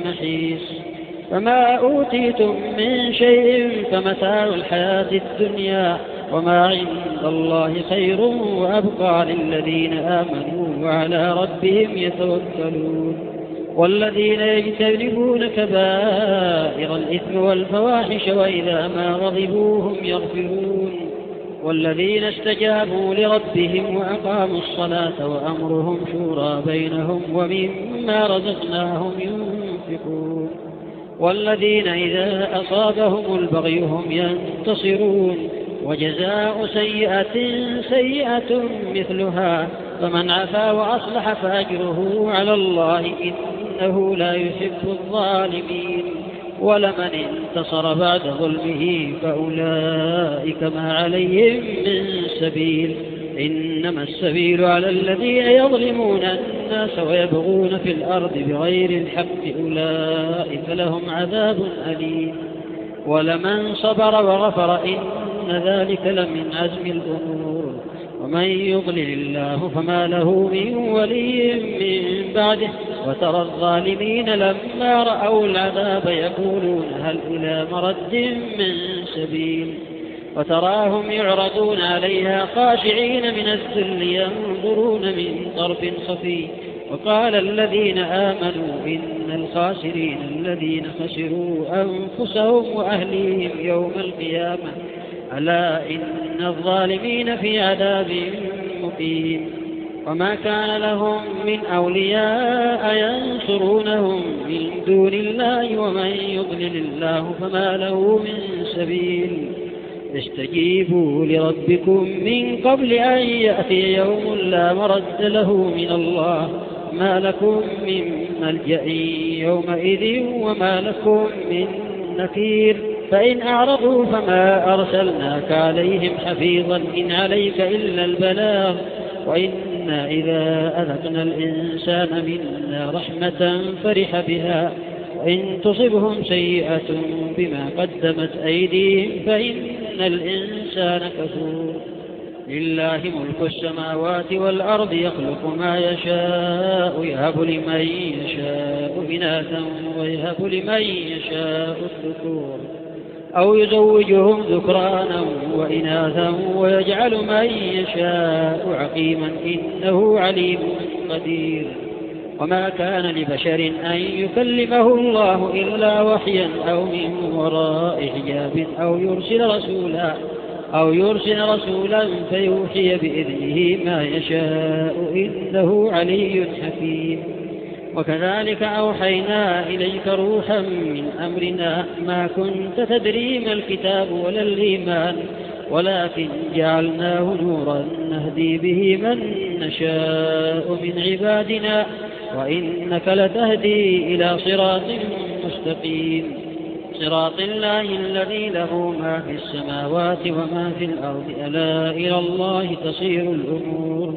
Speaker 2: محيص. فما أوتيتم من شيء فمتاع الحياة الدنيا وما عند الله خير وأبقى للذين آمنوا وعلى ربهم يتوكلون. والذين يجتنبون كبائر الإثم والفواحش وإذا ما غضبوا هم يغفرون. والذين استجابوا لربهم وأقاموا الصلاة وأمرهم شورى بينهم ومما رزقناهم ينفقون. والذين إذا أصابهم البغي هم ينتصرون. وجزاء سيئة سيئة مثلها فمن عفا وأصلح فأجره على الله إنه لا يحب الظالمين. ولمن انتصر بعد ظلمه فأولئك ما عليهم من سبيل إنما السبيل على الذين يظلمون الناس ويبغون في الأرض بغير الحق أولئك لهم عذاب أليم. ولمن صبر وغفر إن ذلك لمن عزم الأمور. ومن يضلل الله فما له من ولي من بعده. وترى الظالمين لما رأوا العذاب يقولون هل إلى مرد من سبيل. وتراهم يعرضون عليها خاشعين من الذل ينظرون من طرف خفي. وقال الذين آمنوا إن الخاسرين الذين خسروا أنفسهم وأهليهم يوم القيامة ألا إن الظالمين في عذاب مقيم. وما كان لهم من أولياء ينصرونهم من دون الله ومن يضلل الله فما له من سبيل. استجيبوا لربكم من قبل أن يأتي يوم لا مرد له من الله ما لكم من ملجأ يومئذ وما لكم من نكير. فإن أعرضوا فما أرسلناك عليهم حفيظا إن عليك إلا البلاغ. وإنا إذا أذقنا الإنسان منا رحمة فرح بها وإن تصبهم سيئة بما قدمت أيديهم فإن الإنسان كفور. لله ملك السماوات والأرض يخلق ما يشاء يهب لمن يشاء إناثا ويهب لمن يشاء الذكور أو يزوجهم ذكرانا وإناثا ويجعل من يشاء عقيما إنه عليم قدير. وما كان لبشر أن يكلمه الله إلا وحيا أو من وراء حجاب أو يرسل رسولا أو يرسل رسولا فيوحي بإذنه ما يشاء إنه علي حكيم. وكذلك أوحينا إليك روحا من أمرنا ما كنت تدري ما الكتاب ولا الإيمان ولكن جعلناه نورا نهدي به من نشاء من عبادنا وإنك لتهدي إلى صراط مستقيم. صراط الله الذي له ما في السماوات وما في الأرض ألا إلى الله تصير الأمور.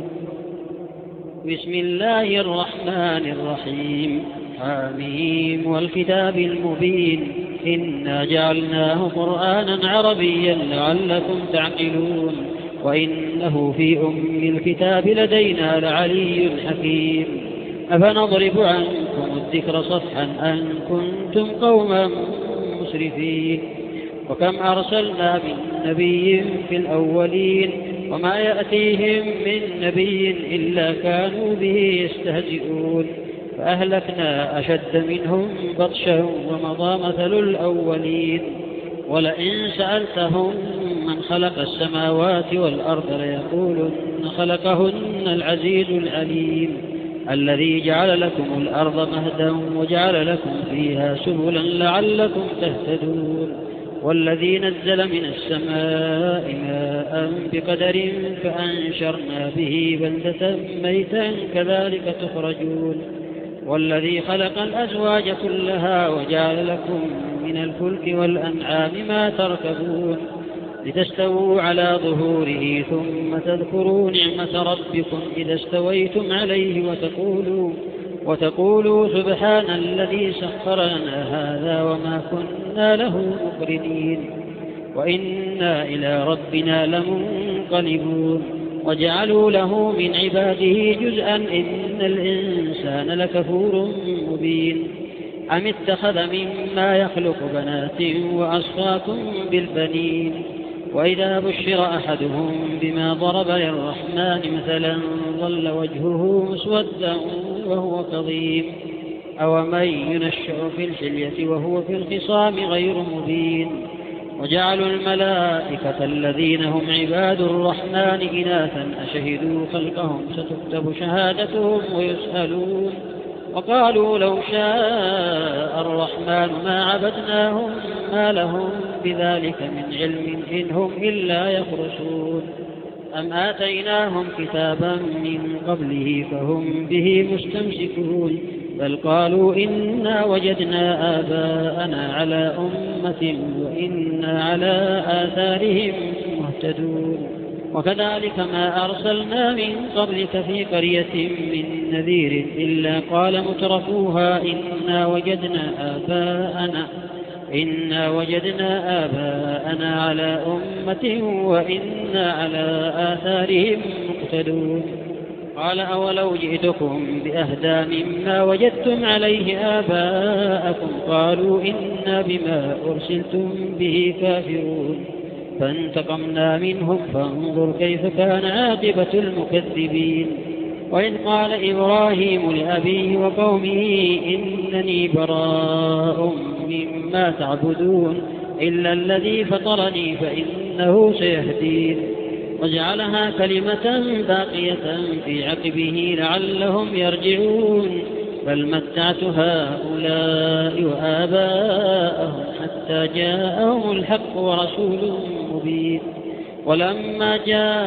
Speaker 2: بسم الله الرحمن الرحيم. حميم والكتاب المبين إنا جعلناه قرآنا عربيا لعلكم تعقلون وإنه في أم الكتاب لدينا لعلي حكيم. أفنضرب عنكم الذكر صفحا أن كنتم قوما مسرفين. وكم أرسلنا من نبي في الأولين وما يأتيهم من نبي إلا كانوا به يستهزئون فأهلكنا أشد منهم بطشا ومضى مثل الأولين. ولئن سألتهم من خلق السماوات والأرض ليقولن خلقهن العزيز العليم الذي جعل لكم الأرض مهدا وجعل لكم فيها سبلا لعلكم تهتدون. والذي نزل من السماء ماء بقدر فأنشرنا به بلدة ميتا كذلك تخرجون. والذي خلق الأزواج كلها وجعل لكم من الفلك والأنعام ما تركبون لتستووا على ظهوره ثم تذكروا نعمة ربكم إذا استويتم عليه وتقولوا, وتقولوا سبحان الذي سخر لنا هذا وما كنا له مقرنين وإنا إلى ربنا لمنقلبون. وجعلوا له من عباده جزءا إن الإنسان لكفور مبين. أم اتخذ مما يخلق بنات وأصفاكم بالبنين وإذا بشر أحدهم بما ضرب للرحمن مثلا ظل وجهه مسودا وهو كظيم أومن ينشأ في الحلية وهو في الخصام غير مبين وجعلوا الملائكة الذين هم عباد الرحمن إناثا أشهدوا خلقهم ستكتب شهادتهم ويسألون وقالوا لو شاء الرحمن ما عبدناهم ما لهم بذلك من علم إن هم إلا يخرصون أم آتيناهم كتابا من قبله فهم به مستمسكون بل قالوا إنا وجدنا آباءنا على أمة وإنا على آثارهم مهتدون وكذلك ما أرسلنا من قبلك في قرية من نذير إلا قال مترفوها إنا وجدنا آباءنا إنا وجدنا آباءنا على أمة وإنا على آثارهم مقتدون قال أولو جئتكم بأهدى مما وجدتم عليه آباءكم قالوا إنا بما أرسلتم به كافرون فانتقمنا منهم فانظر كيف كان عاقبة المكذبين وإذ قال إبراهيم لأبيه وقومه إنني براء مما تعبدون إلا الذي فطرني فإنه سيهدين وجعلها كلمة باقية في عقبه لعلهم يرجعون بل متعت هؤلاء وآباءهم حتى جاءهم الحق ورسول مبين ولما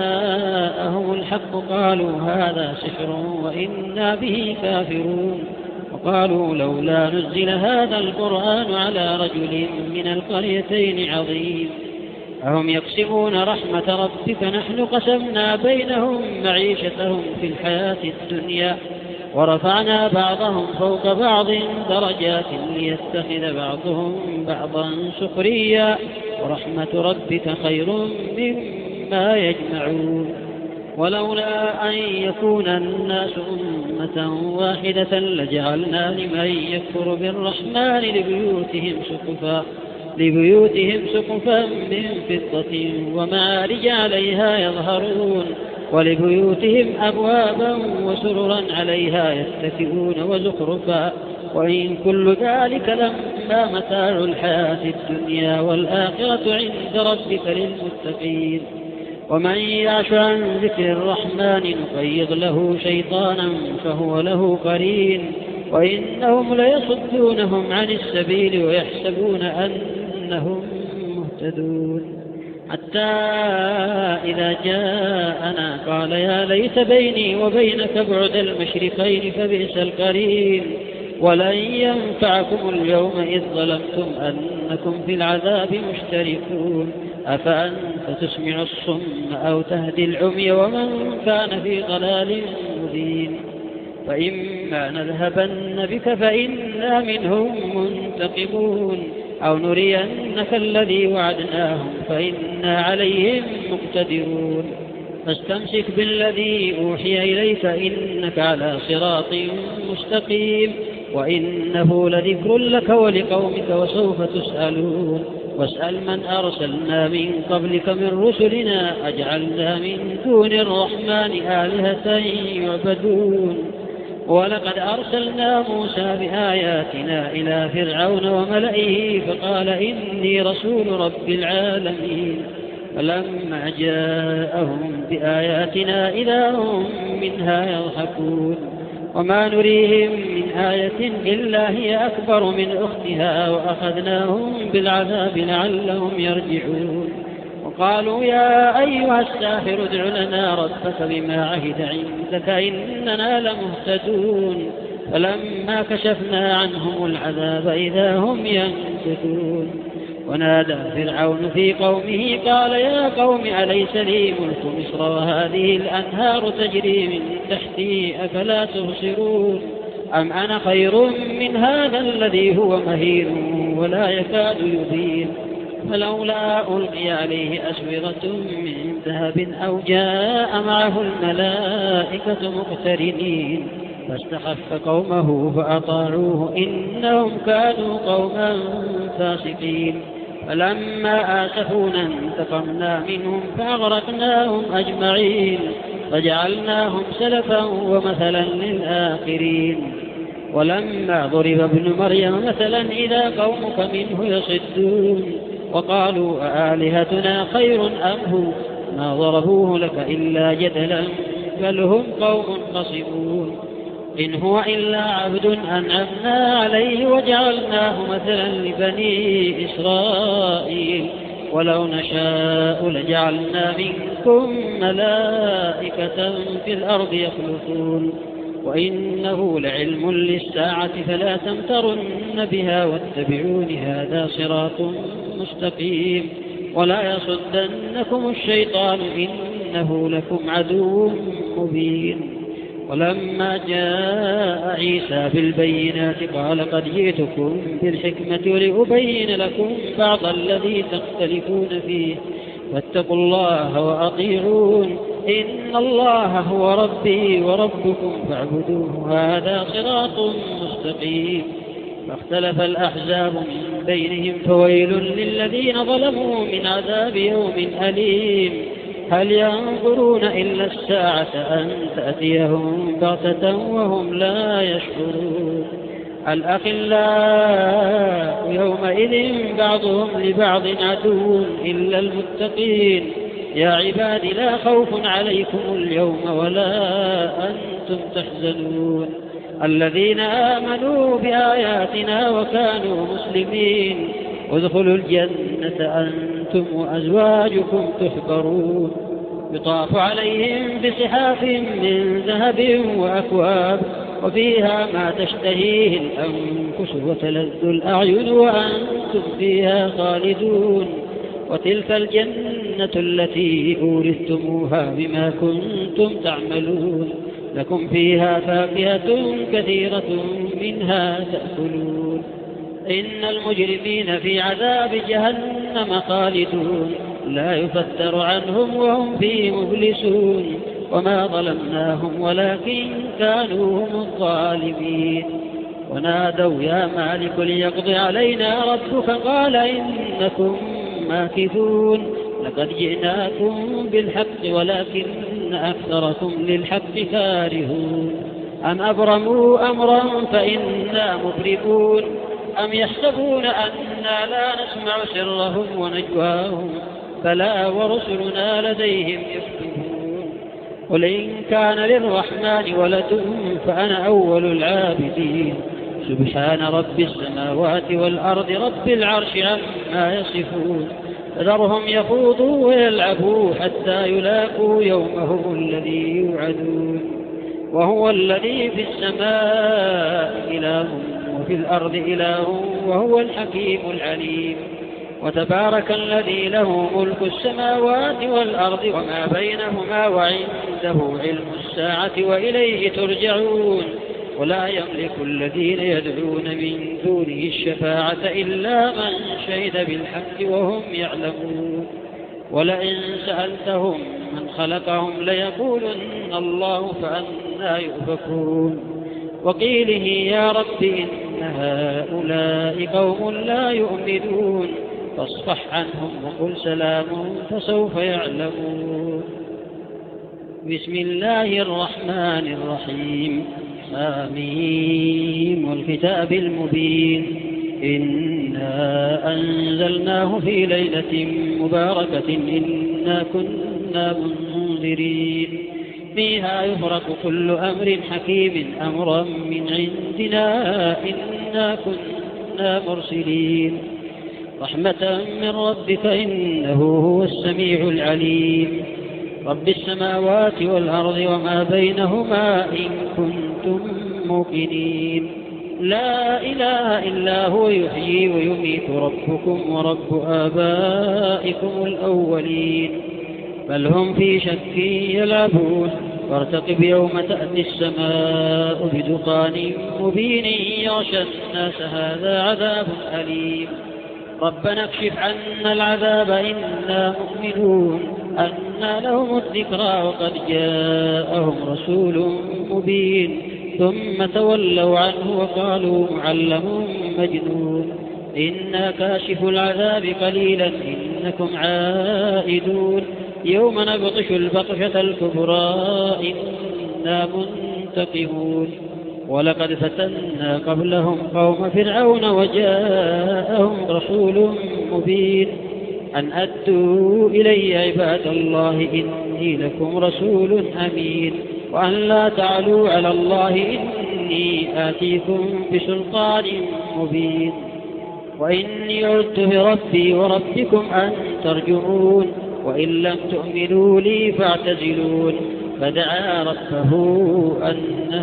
Speaker 2: جاءهم الحق قالوا هذا سحر وإنا به كافرون وقالوا لولا نزل هذا القرآن على رجل من القريتين عظيم أهم يقسمون رحمة ربك نحن قسمنا بينهم معيشتهم في الحياة الدنيا ورفعنا بعضهم فوق بعض درجات ليتخذ بعضهم بعضا سخريا ورحمة ربك خير مما يجمعون ولولا أن يكون الناس أمة واحدة لجعلنا لمن يكفر بالرحمن لبيوتهم سقفا لبيوتهم سقفا من فضة ومعارج عليها يظهرون ولبيوتهم أبوابا وسررا عليها يتكئون وزخرفا وإن كل ذلك لما متاع الحياة الدنيا والآخرة عند ربك للمتقين ومن يعش عن ذكر الرحمن نقيض له شيطانا فهو له قرين وإنهم ليصدونهم عن السبيل ويحسبون أنهم مهتدون حتى إذا جاءنا قال يا ليت بيني وبينك بعد المشرقين فبئس القرين ولن ينفعكم اليوم إذ ظلمتم أنكم في العذاب مشتركون أفأنت تسمع الصم أو تهدي العمي ومن كان في ضلال مبين فإما نذهبن بك فإنا منهم منتقمون أو نرينك الذي وعدناهم فإنا عليهم مقتدرون فاستمسك بالذي أوحي إليك إنك على صراط مستقيم وإنه لذكر لك ولقومك وسوف تسألون واسأل من أرسلنا من قبلك من رسلنا أجعلنا من دون الرحمن آلهة يعبدون ولقد أرسلنا موسى بآياتنا إلى فرعون وملئه فقال إني رسول رب العالمين فلما جاءهم بآياتنا إذا هم منها يضحكون وما نريهم من آية إلا هي أكبر من أختها وأخذناهم بالعذاب لعلهم يرجعون وقالوا يا أيها الساحر ادع لنا ربك بما عهد عندك إننا لمهتدون فلما كشفنا عنهم العذاب إذا هم ينكثون ونادى فرعون في قومه قال يا قوم أليس لي ملك مصر وهذه الأنهار تجري من تحتي أفلا تبصرون أم أنا خير من هذا الذي هو مهين ولا يكاد يبين فلولا ألقي عليه أسورة من ذهب أو جاء معه الملائكة مقترنين فاستخف قومه فأطاعوه إنهم كانوا قوما فاسقين فلما آسفونا انتقمنا منهم فأغرقناهم أجمعين فجعلناهم سلفا ومثلا للآخرين ولما ضرب ابن مريم مثلا إذا قومك منه يصدون وقالوا أآلهتنا خير أم هو ما ضربوه لك إلا جدلا بل هم قوم خصمون إن هو إلا عبد أنعمنا عليه وجعلناه مثلا لبني إسرائيل ولو نشاء لجعلنا منكم ملائكة في الأرض يخلفون وإنه لعلم للساعة فلا تمترن بها واتبعون هذا صراط مستقيم ولا يصدنكم الشيطان إنه لكم عدو مبين ولما جاء عيسى بالبينات قال قد جئتكم بالحكمة ولأبين لكم بعض الذي تختلفون فيه فاتقوا الله وأطيعون إن الله هو ربي وربكم فاعبدوه هذا صراط مستقيم فاختلف الأحزاب من بينهم فويل للذين ظلموا من عذاب يوم أليم هل ينظرون إلا الساعة أن تأتيهم بغتة وهم لا يشعرون الأخلاء يومئذ بعضهم لبعض عدو إلا المتقين يا عباد لا خوف عليكم اليوم ولا أنتم تحزنون الذين آمنوا بآياتنا وكانوا مسلمين ادخلوا الجنة أنتم وأزواجكم تحبرون يطاف عليهم بصحاف من ذهب وأكواب وفيها ما تشتهيه الأنفس وتلذ الأعين وأنتم فيها خالدون وتلك الجنة التي أورثتموها بما كنتم تعملون لكم فيها فاكهة كثيرة منها تأكلون إن المجرمين في عذاب جهنم خالدون لا يفتر عنهم وهم فيه مبلسون وما ظلمناهم ولكن كانوا هم الظالمين ونادوا يا مالك ليقضي علينا ربك قال إنكم ماكثون لقد جئناكم بالحق ولكن أكثركم للحق كارهون أم أبرموا أمرا فإنا مبرمون أم يحسبون أنا لا نسمع سرهم ونجواهم فلا ورسلنا لديهم يكتبون قل إن كان للرحمن ولد فأنا أول العابدين سبحان رب السماوات والأرض رب العرش عما يصفون فذرهم يخوضوا ويلعبوا حتى يلاقوا يومهم الذي يوعدون وهو الذي في السماء إله وفي الأرض إله وهو الحكيم العليم وتبارك الذي له ملك السماوات والأرض وما بينهما وعنده علم الساعة وإليه ترجعون ولا يملك الذين يدعون من دونه الشفاعة إلا من شهد بالحق وهم يعلمون ولئن سألتهم من خلقهم ليقولن الله فأنى يؤفكون وقيله يا رب إن هؤلاء قوم لا يؤمنون فاصفح عنهم وقل سلام فسوف يعلمون بسم الله الرحمن الرحيم آمين والكتاب المبين إنا أنزلناه في ليلة مباركة إنا كنا منذرين فيها يفرق كل أمر حكيم أمرا من عندنا إنا كنا مرسلين رحمة من ربك إنه هو السميع العليم رب السماوات والأرض وما بينهما إن كنتم موقنين لا إله إلا هو يحيي ويميت ربكم ورب آبائكم الأولين بل هم في شك يلعبون فارتقب يوم تأتي السماء بدخان مبين يغشى الناس هذا عذاب أليم ربنا اكشف عنا العذاب إنا مؤمنون أنى لهم الذكرى وقد جاءهم رسول مبين ثم تولوا عنه وقالوا معلم مجنون إنا كاشف العذاب قليلا إنكم عائدون يوم نبطش البطشة الكبرى إنا منتقمون ولقد فتنا قبلهم قوم فرعون وجاءهم رسول مبين أن أدوا إلي عباد الله إني لكم رسول أمين وأن لا تعلوا على الله إني آتيكم بسلطان مبين وإني عدت بربي وربكم أن ترجعون وإن لم تؤمنوا لي فاعتزلون فدعا ربه أن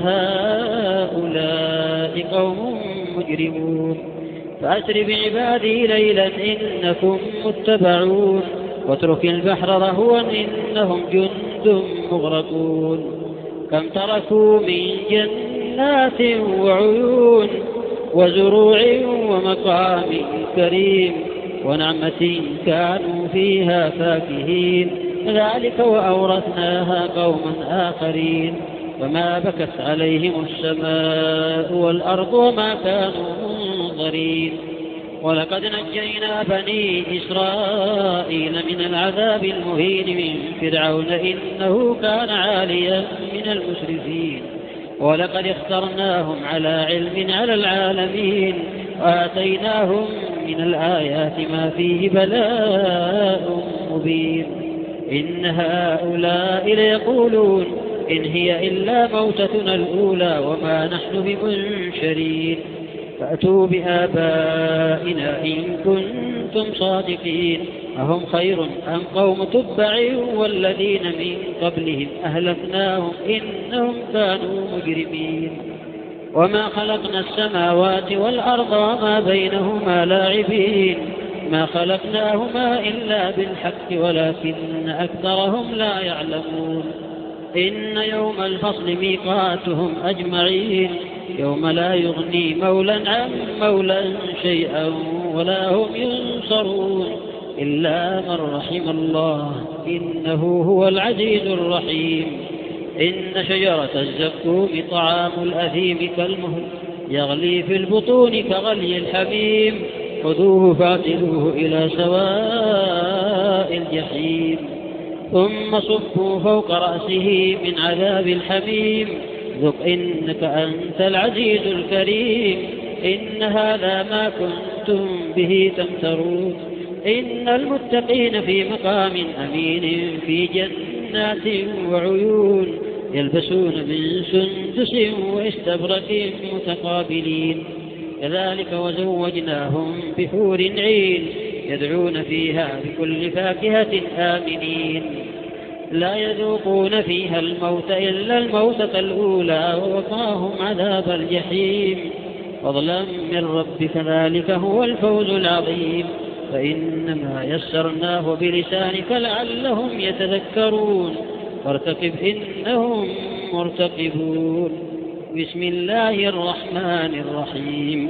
Speaker 2: هؤلاء قوم مجرمون فأسر بعبادي ليلا إنكم متبعون واترك البحر رهوا إنهم جند مغرقون كم تركوا من جنات وعيون وزروع ومقام كريم ونعمة كانوا فيها فاكهين ذلك وأورثناها قوما آخرين وما بكت عليهم السماء والأرض وما كانوا منظرين ولقد نجينا بني إسرائيل من العذاب المهين من فرعون إنه كان عاليا من المسرفين ولقد اخترناهم على علم على العالمين وآتيناهم من الآيات ما فيه بلاء مبين إن هؤلاء ليقولون إن هي إلا موتتنا الأولى وما نحن بمنشرين فأتوا بآبائنا إن كنتم صادقين أهم خير أم قوم تبع والذين من قبلهم أهلكناهم إنهم كانوا مجرمين وما خلقنا السماوات والأرض وما بينهما لاعبين ما خلقناهما إلا بالحق ولكن أكثرهم لا يعلمون إن يوم الفصل ميقاتهم أجمعين يوم لا يغني مولا عن مولا شيئا ولا هم ينصرون إلا من رحم الله إنه هو العزيز الرحيم إن شجرة الزقوم طعام الأثيم كالمهل يغلي في البطون كغلي الحميم خذوه فاعتلوه إلى سواء الجحيم ثم صبوا فوق رأسه من عذاب الحميم ذق إنك أنت العزيز الكريم إن هذا ما كنتم به تمترون إن المتقين في مقام أمين في جنات وعيون يلبسون من سندس واستبرق متقابلين كذلك وزوجناهم بحور عين يدعون فيها بكل فاكهة آمنين لا يذوقون فيها الموت إلا الموتة الأولى ووقاهم عذاب الجحيم فضلا من ربك ذلك هو الفوز العظيم فإنما يسرناه بلسانك لعلهم يتذكرون فارتقب إنهم مرتقبون بسم الله الرحمن الرحيم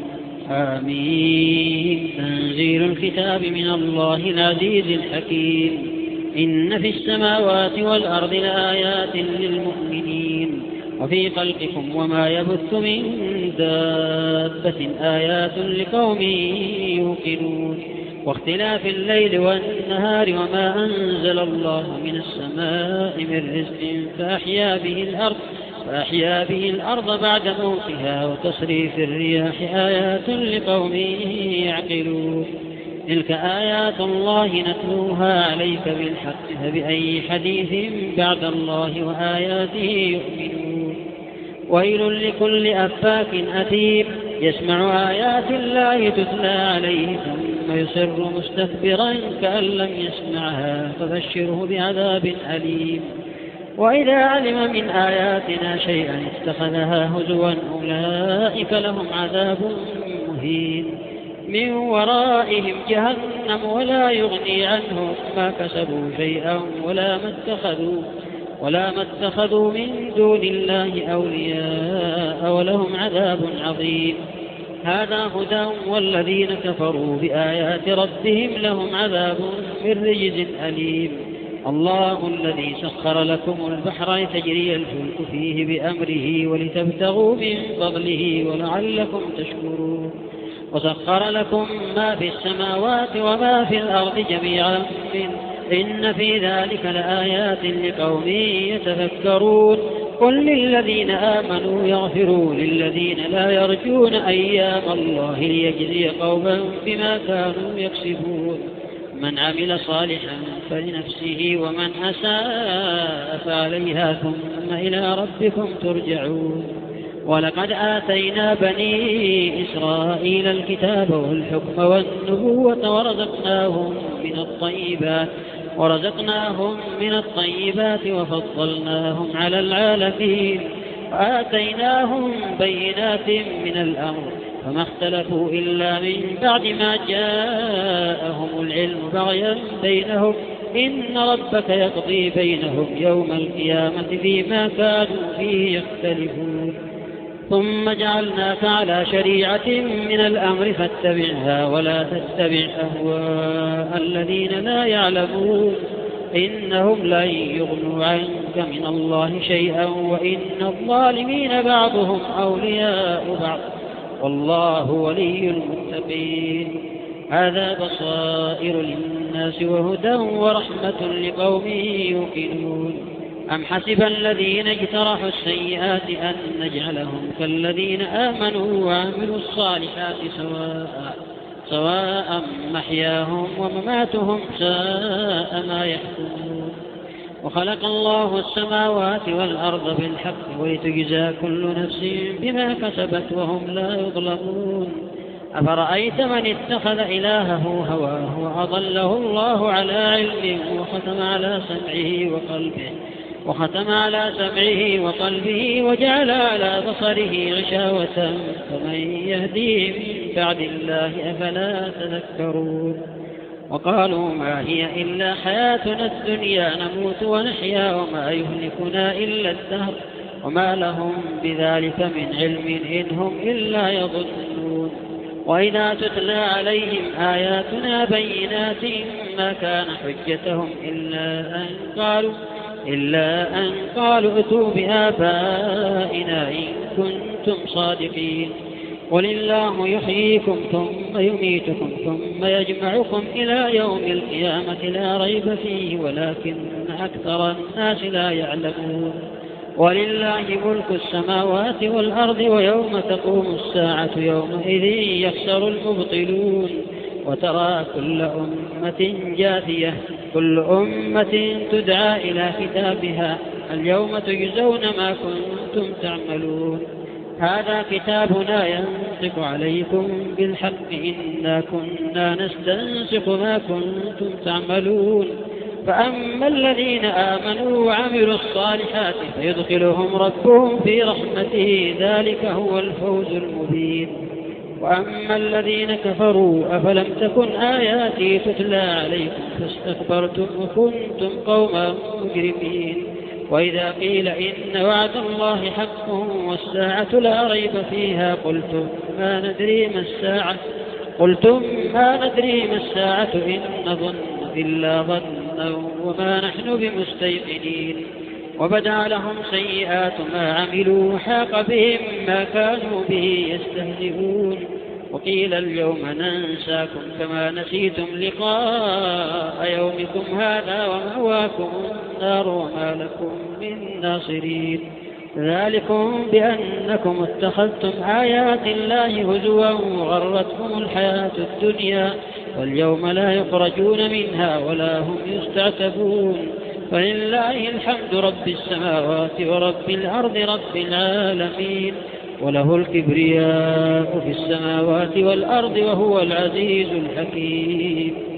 Speaker 2: آمين تنزيل الكتاب من الله العزيز الحكيم إن في السماوات والأرض لآيات للمؤمنين وفي خلقكم وما يبث من دابة آيات لقوم يوقنون واختلاف الليل والنهار وما أنزل الله من السماء من رزق فأحيا به الأرض فأحيا به الأرض بعد موتها وتصريف الرياح آيات لقوم يعقلون تلك آيات الله نتلوها عليك بالحق فبأي حديث بعد الله وآياته يؤمنون ويل لكل أفاك أثيم يسمع آيات الله تتلى عليه ثم يصر مستكبرا كأن لم يسمعها فبشره بعذاب أليم وإذا علم من آياتنا شيئا اتخذها هزوا أولئك لهم عذاب مهين من ورائهم جهنم ولا يغني عنهم ما كسبوا شيئا ولا ما اتخذوا ولا ما اتخذوا من دون الله أولياء ولهم عذاب عظيم هذا هدى والذين كفروا بآيات ربهم لهم عذاب من رجز أليم الله الذي سخر لكم البحر لتجري الفلك فيه بأمره ولتبتغوا من فضله ولعلكم تشكرون وسخر لكم ما في السماوات وما في الأرض جميعا منه إن في ذلك لآيات لقوم يتفكرون قل للذين آمنوا يغفروا للذين لا يرجون أيام الله ليجزي قوما بما كانوا يكسبون من عمل صالحا فلنفسه ومن أساء فعليها ثم إلى ربكم ترجعون ولقد آتينا بني إسرائيل الكتاب والحكم والنبوة ورزقناهم من الطيبات ورزقناهم من الطيبات وفضلناهم على العالمين وآتيناهم بينات من الأمر فما اختلفوا إلا من بعد ما جاءهم العلم بغيا بينهم إن ربك يقضي بينهم يوم القيامة فيما كانوا فيه يختلفون ثم جعلناك على شريعة من الأمر فاتبعها ولا تتبع أهواء الذين لا يعلمون إنهم لن يغنوا عنك من الله شيئا وإن الظالمين بعضهم أولياء بعض والله ولي المتقين هذا بصائر للناس وهدى ورحمة لقوم يوقنون أم حسب الذين اجترحوا السيئات أن نجعلهم كالذين آمنوا وعملوا الصالحات سواء سواء محياهم ومماتهم ساء ما يحكمون وخلق الله السماوات والأرض بالحق ولتجزى كل نفس بما كسبت وهم لا يظلمون أفرأيت من اتخذ إلهه هواه وأضله الله على علم وختم على سمعه وقلبه وختم على سمعه وقلبه وجعل على بصره غشاوة فمن يهديه من بعد الله أفلا تذكرون وقالوا ما هي إلا حياتنا الدنيا نموت ونحيا وما يهلكنا إلا الدهر وما لهم بذلك من علم إن هم إلا يظنون وإذا تتلى عليهم آياتنا بينات ما كان حجتهم إلا أن قالوا إلا أن قالوا ائتوا بآبائنا إن كنتم صادقين قل الله يحييكم ثم يميتكم ثم يجمعكم إلى يوم القيامة لا ريب فيه ولكن أكثر الناس لا يعلمون ولله ملك السماوات والأرض ويوم تقوم الساعة يومئذ يخسر المبطلون وترى كل أمة جاثية كل أمة تدعى إلى كتابها اليوم تجزون ما كنتم تعملون هذا كتابنا ينطق عليكم بالحق إنا كنا نستنسخ ما كنتم تعملون فأما الذين آمنوا وعملوا الصالحات فيدخلهم ربهم في رحمته ذلك هو الفوز المبين وأما الذين كفروا أفلم تكن آياتي تتلى عليكم فاستكبرتم وكنتم قوما مجرمين وإذا قيل إن وعد الله حق والساعة لا ريب فيها قلتم ما ندري ما الساعة قلتم ما ندري ما الساعة إن نظن إلا ظنا وما نحن بمستيقنين وبدع لهم سيئات ما عملوا حاق بهم ما كانوا به يستهزئون وقيل اليوم ننساكم كما نسيتم لقاء يومكم هذا ومأواكم النار وما لكم من ناصرين ذلكم بأنكم اتخذتم آيات الله هزوا وغرتكم الحياة الدنيا واليوم لا يخرجون منها ولا هم يستعتبون فلله الحمد رب السماوات ورب الأرض رب العالمين وله الكبرياء في السماوات والأرض وهو العزيز الحكيم